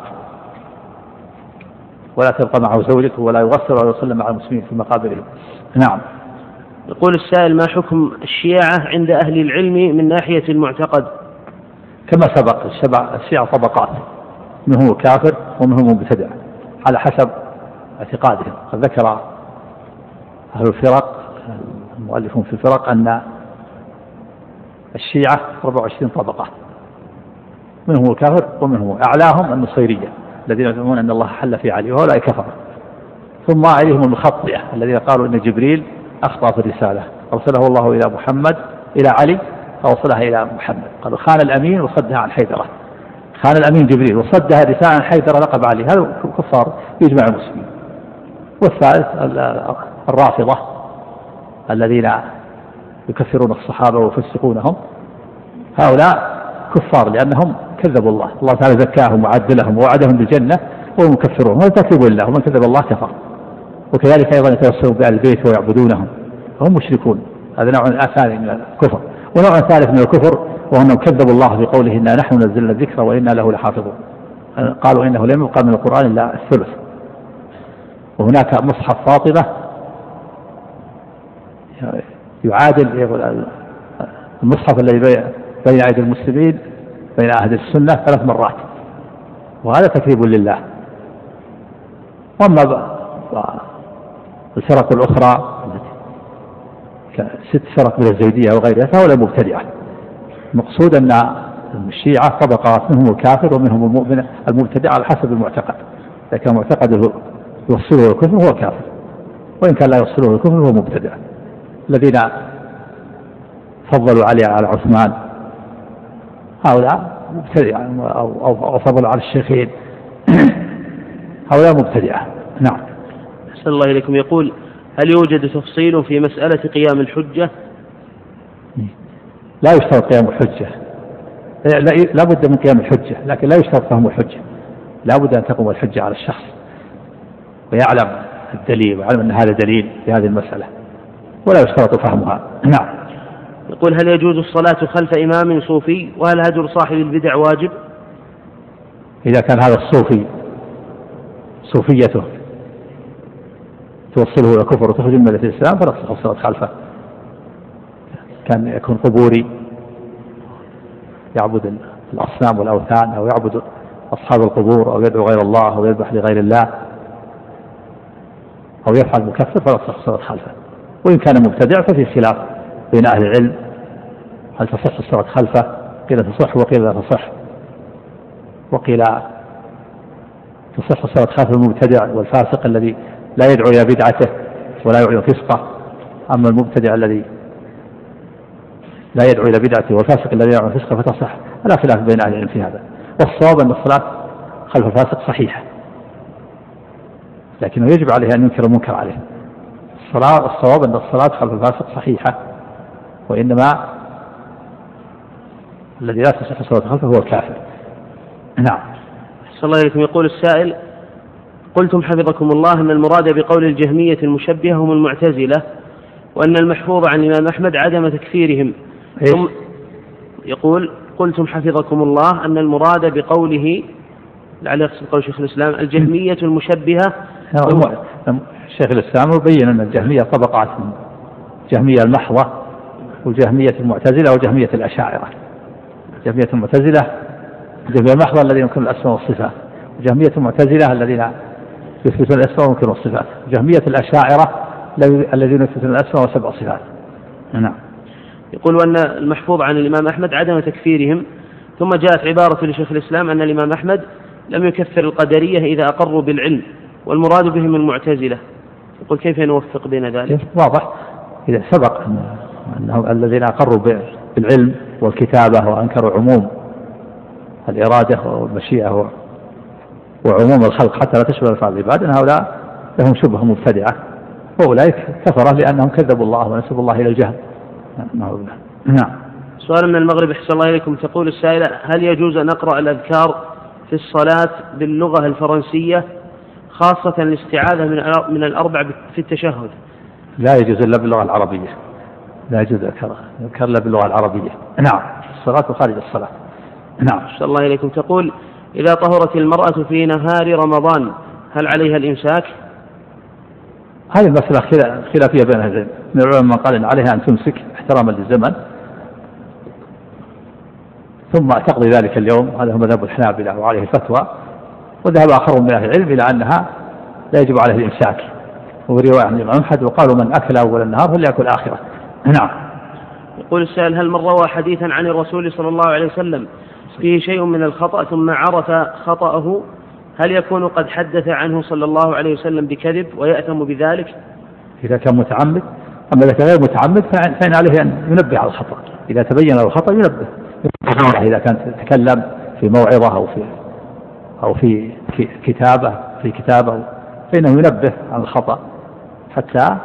ولا تبقى معه زوجته ولا يغسل ولا يصلي مع المسلمين في مقابرهم. نعم. يقول السائل: ما حكم الشيعة عند أهل العلم من ناحية المعتقد؟ كما سبق الشيعة طبقات، منهم كافر ومنهم مبتدع على حسب اعتقادهم. قد ذكر أهل الفرق المؤلفون في الفرق أن الشيعة أربع وعشرين طبقة، منهم الكافر ومنهم أعلاهم النصيرية الذين يزعمون أن الله حل في علي وهؤلاء كفر، ثم عليهم المخطئة الذين قالوا أن جبريل أخطأ في الرسالة أرسله الله إلى محمد إلى علي فوصلها إلى محمد، قالوا خان الأمين وصدها عن حيدرة. خان الأمين جبريل وصدها دفاعا حيدر نقب عليه، هذا كفار يجمع المسلمين. والثالث الرافضة الذين يكفرون الصحابة ويفسقونهم، هؤلاء كفار لأنهم كذبوا الله، الله تعالى زكاهم وعدلهم ووعدهم بالجنة وهم مكفرون، هذا تكذيب لله، ومن كذب الله كفر. وكذلك أيضا يتوسلون بأهل البيت ويعبدونهم وهم مشركون، هذا نوع ثاني من الكفر. ونوع ثالث من الكفر وهو أنهم كذبوا الله بقوله إنا نحن نزلنا الذكر وإنا له لحافظون، قالوا إنه لم يبقى من القرآن إلا الثلث. وهناك مصحف فاطمة يعادل المصحف الذي بين أيدي المسلمين بين أهل السنة ثلاث مرات، وهذا تكذيب لله. وأما الفرق الأخرى ست فرق من الزيدية وغيرها فهؤلاء مبتدعة. المقصود أن الشيعة طبقات، منهم الكافر ومنهم المؤمن المبتدع على حسب المعتقد، إذا كان معتقده يوصله الكفر هو كافر، وإن كان لا يوصله الكفر هو مبتدع. الذين فضلوا علي على عثمان هؤلاء مبتدعة، أو, أو, أو فضلوا على الشيخين هؤلاء مبتدعة. نعم. أحسن الله إليكم. يقول: هل يوجد تفصيل في مسألة قيام الحجة؟ لا يشترط قيام الحجة، لا بد من قيام الحجة، لكن لا يشترط فهم الحجة، لا بد أن تقوم الحجة على الشخص ويعلم الدليل ويعلم أن هذا دليل في هذه المسألة، ولا يشترط فهمها. نعم. يقول: هل يجوز الصلاة خلف إمام صوفي؟ وهل هجر صاحب البدع واجب؟ إذا كان هذا الصوفي صوفيته توصله إلى الكفر وتخرج من ملة الإسلام فلا تصح الصلاة خلفه. كان يكون قبوري يعبد الأصنام والأوثان، أو يعبد أصحاب القبور، أو يدعو غير الله، أو يذبح لغير الله، أو يفعل مكفر فلا تصح الصلاة خلفه. وإن كان مبتدع ففي خلاف بين أهل العلم هل تصح الصلاة خلفه، قيل تصح وقيل لا تصح، وقيل تصح الصلاة خلف المبتدع والفاسق الذي لا يدعو إلى بدعته ولا يعلن فسقه. أما المبتدع الذي لا يدعو إلى بدعته والفاسق الذي يعلن فسقه فتصح، لا خلاف بين أهل العلم في هذا. والصواب أن الصلاة خلف الفاسق صحيحة، لكنه يجب عليه أن ينكر المنكر عليه. الصلاة الصواب أن الصلاة خلف الفاسق صحيحة، وإنما الذي لا تصح الصلاة خلفه هو الكافر. نعم. صلى الله عليه وسلم. يقول السائل: قلتم حفظكم الله أن المراد بقول الجهمية المشبهة هم المعتزلة، وأن المحفوظ عن الإمام أحمد عدم تكفيرهم. ثم يقول: قلتم حفظكم الله أن المراد بقوله، لعل يقصد قول شيخ الإسلام، الجهمية المشبهة. شيخ الإسلام يبين أن الجهمية طبقات: الجهمية المحضة والجهمية المعتزلة وجهمية الأشاعرة. جهمية المعتزلة الجهمية المحضة الذين يمكن الأسماء والصفات، وجهمية المعتزلة الذين يثبتون الأسماء وينكرون الصفات، وجهمية الأشاعرة الذين يثبتون الأسماء وسبع صفات. نعم. يقول: وأن المحفوظ عن الإمام أحمد عدم تكفيرهم. ثم جاءت عبارة لشيخ الإسلام أن الإمام أحمد لم يكفر القدرية إذا أقروا بالعلم، والمراد بهم المعتزلة. يقول: كيف نوفق بين ذلك؟ واضح، إذا سبق أنهم الذين أقروا بالعلم والكتابة وأنكروا عموم الإرادة والمشيئة وعموم الخلق حتى لا تشمل أفعال العباد، أن هؤلاء لهم شبهة مبتدعة، وأولئك كفروا لأنهم كذبوا الله ونسبوا الله إلى الجهل. نعم. سؤال من المغرب. أحسن الله إليكم. تقول السائلة: هل يجوز أن أقرأ الأذكار في الصلاة باللغة الفرنسية، خاصة الاستعاذة من الأربع في التشهد؟ لا يجوز إلا باللغة العربية، لا يجوز أذكار إلا باللغة العربية. نعم. الصلاة وخارج الصلاة. نعم. أحسن الله إليكم. تقول: إذا طهرت المرأة في نهار رمضان هل عليها الإمساك؟ هذه المسألة خلافية بين أهل العلم، من العلماء من قال إن عليها أن تمسك احتراما للزمن ثم تقضي ذلك اليوم، هذا هو مذهب الحنابلة وعليه الفتوى. وذهب آخرون من أهل العلم إلى أنها لا يجب عليه الإمساك، ورواية عن الإمام أحمد وقالوا من أكل أول النهار فليأكل آخره. نعم. يقول السائل: هل من روى حديثا عن الرسول صلى الله عليه وسلم فيه شيء من الخطأ ثم عرف خطأه، هل يكون قد حدث عنه صلى الله عليه وسلم بكذب ويأثم بذلك؟ إذا كان متعمد. أما إذا كان غير متعمد فإن عليه أن ينبه على الخطأ، إذا تبين له الخطأ ينبه. إذا كان تكلم في موعظة أو في أو في كتابة في كتابة فإنه ينبه عن الخطأ حتى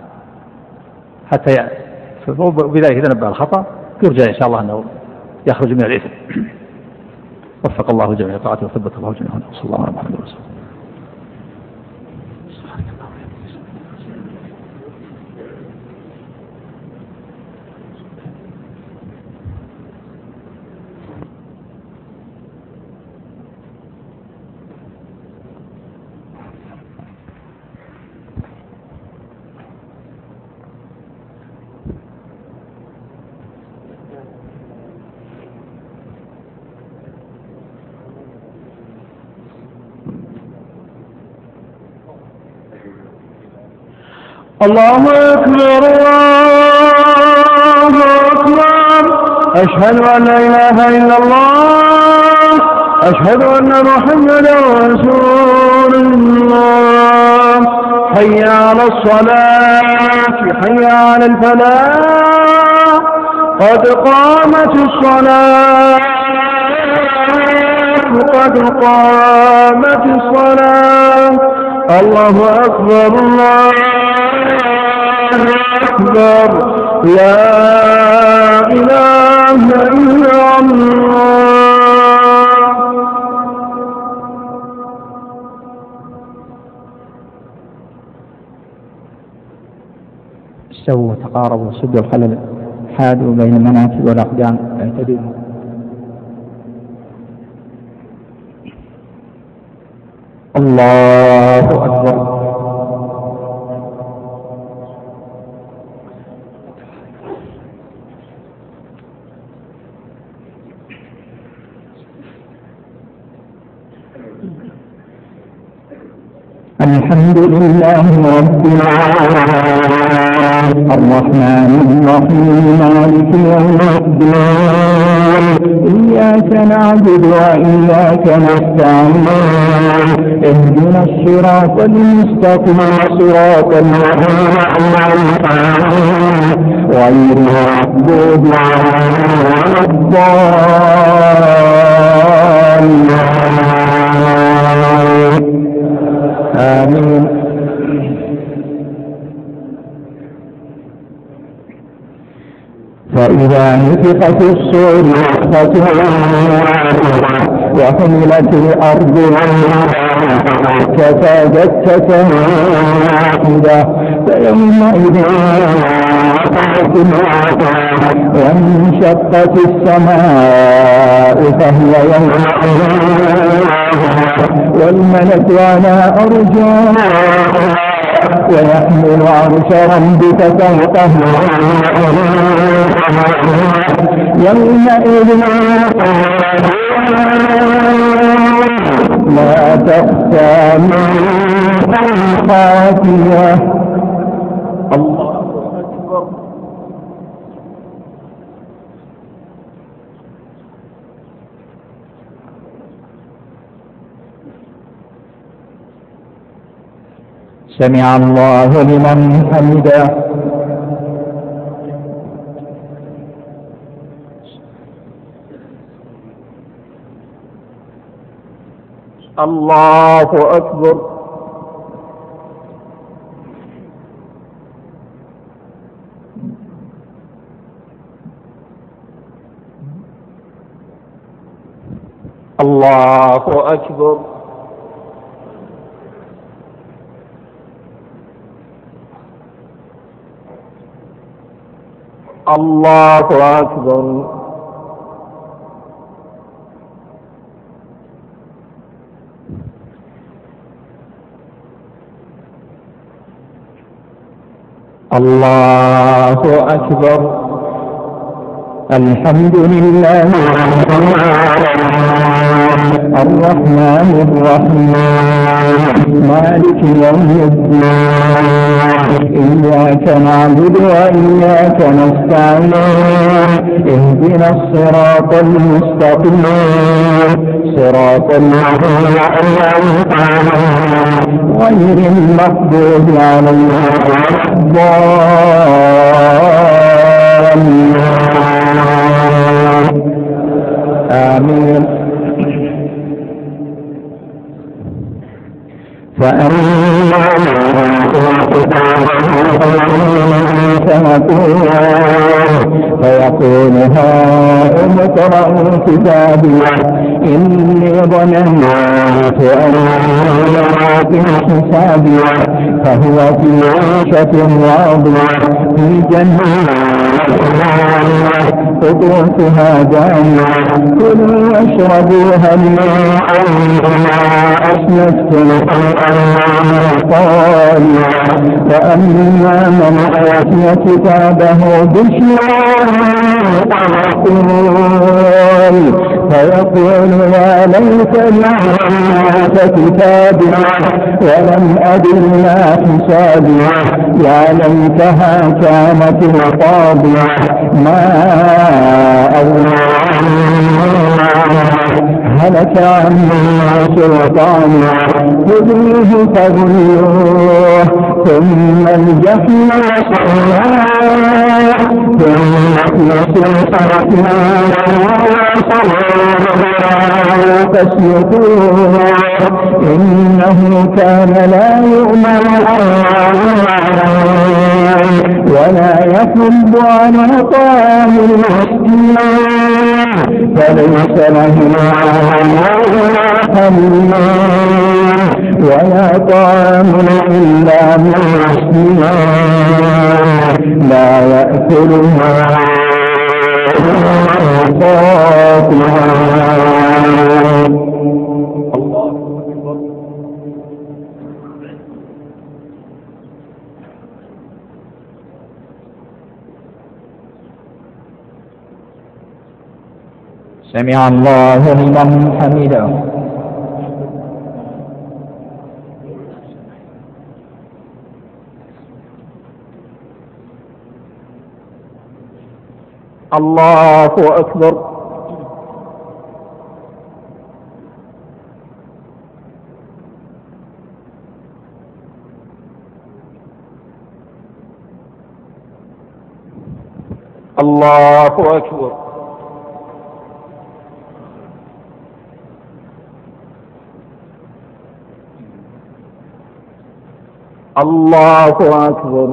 حتى بذلك إذا نبه الخطأ يرجى إن شاء الله أنه يخرج من الإثم. وفق الله جميع طاعته وثبت الله جميعا. صلى الله عليه وسلم. الله أكبر الله أكبر أشهد أن لا إله إلا الله أشهد أن محمدا رسول الله. حي على الصلاة حي على الفلاح قد قامت الصلاة قد قامت الصلاة. الله أكبر الله أكبر لا إله إلا الله. استووا وتقاربوا وسدوا الخلل حادوا بين المناكب والأقدام اعتدوا. الله أكبر. الحمد لله رب العالمين الرحمن الرحيم مالك يوم الدين إياك نعبد وإياك نستعين اهدنا الصراط المستقيم صراط الذين أنعمت عليهم غير المغضوب عليهم ولا الضالين. آمين. فإذا نفخ في الصور نفخة وحملت الأرض كفادت واحدة فيومئذ وانشقت السماء فهي يومئذ والملك على أرجائها ويحمل عرش ربك فوقهم يومئذ لا تخفى منهم خافية. الله أكبر. سمع الله لمن حمده. الله أكبر. الله أكبر. الله أكبر. الله أكبر. الحمد لله الرحمن الرحيم مالك يوم الدين إياك نعبد وإياك نستعين اهدنا الصراط المستقيم صراط الذين أنعمت عليهم غير المغضوب عليهم ولا الضالين. آمين. فأما فيقول هاؤم اقرءوا كتابي إني ظننت أني حسابي فهو في عيشة راضية في جنة قطوفها دانية كلوا واشربوا هنيئا بما أسلفتم طالعا فأما من أوتي كتابه بشماله فيقول يا ليتني أوتيت كتابي ولم أدر ما حسابي يا ليتها كانت القاضية ما أغنى هلك عني سلطاني خذوه فغلوه ثم الجحيم صلوه ثم فاسلكوه إنه كان لا يؤمن ولا يحب على طعام المسكين فليس له ولا طعام إلا من غسلين لا يأكلها سمع الله لمن حمده. الله أكبر. الله أكبر. الله أكبر.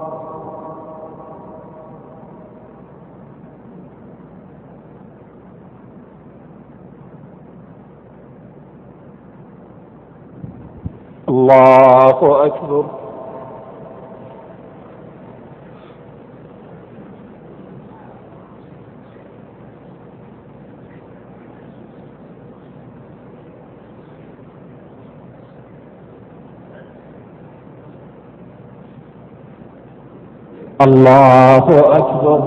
الله أكبر. الله أكبر.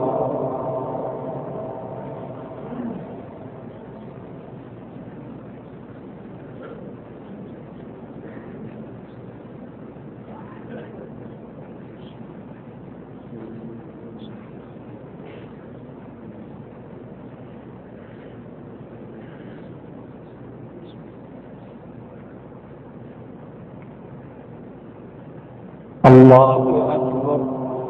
الله أكبر.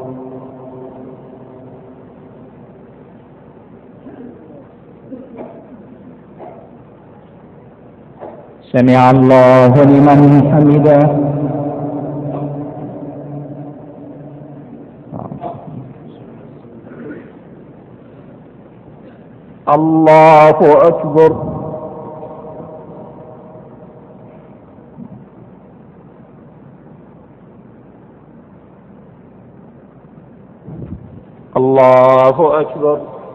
سمع الله لمن حمده. الله أكبر. الله أكبر.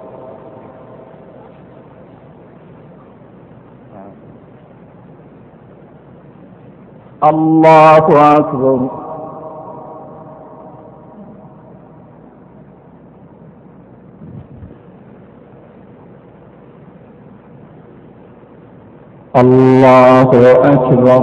الله أكبر. الله أكبر.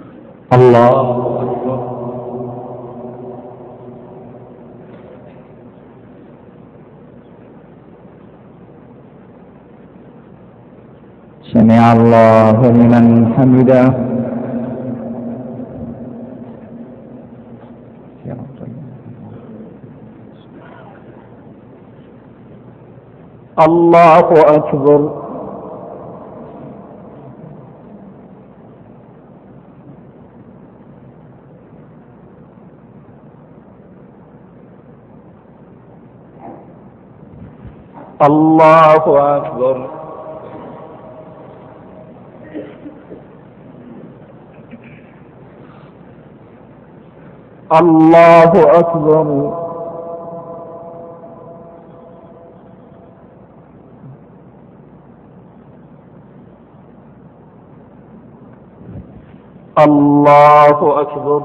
الله سمع الله لمن حمده. الله أكبر. الله أكبر. الله أكبر. الله أكبر.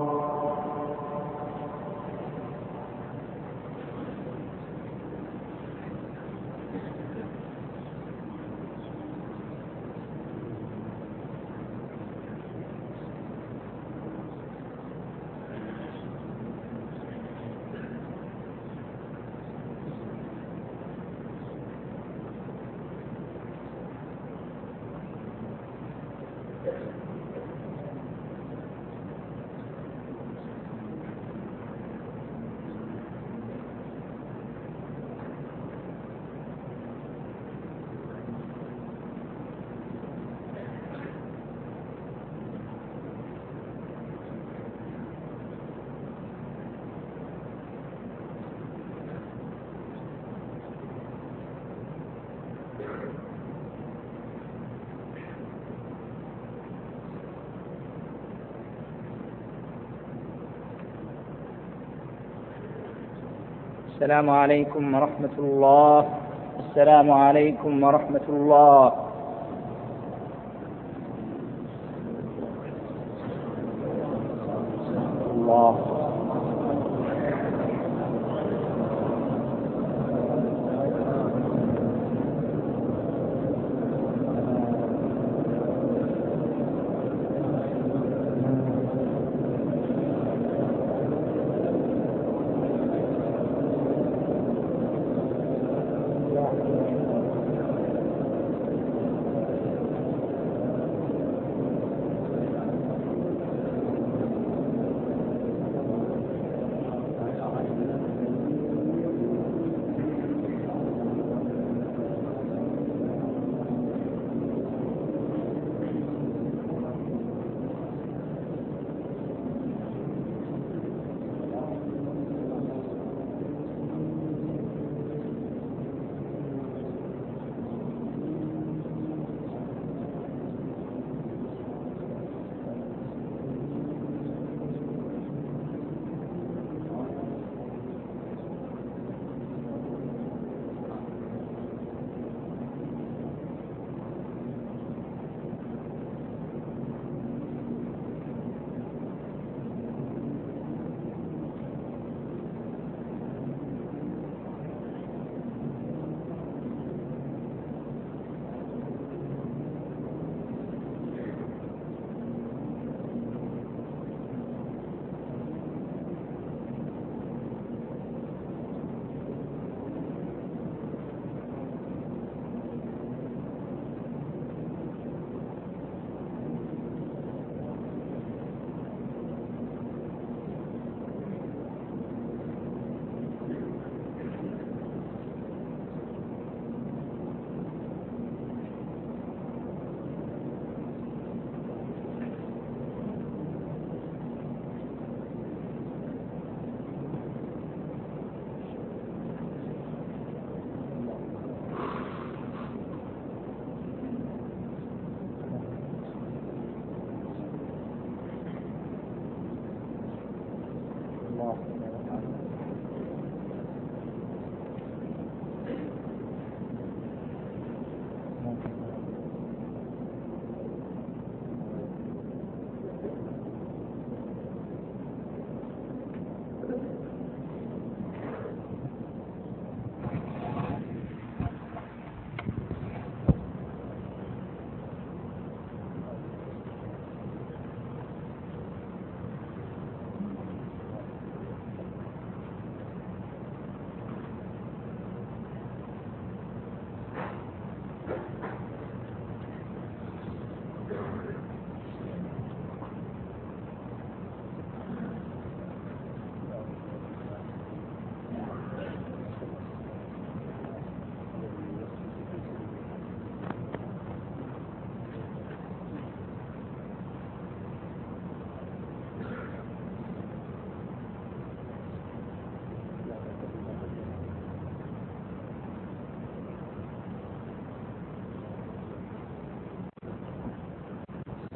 السلام عليكم ورحمة الله. السلام عليكم ورحمة الله. الله الله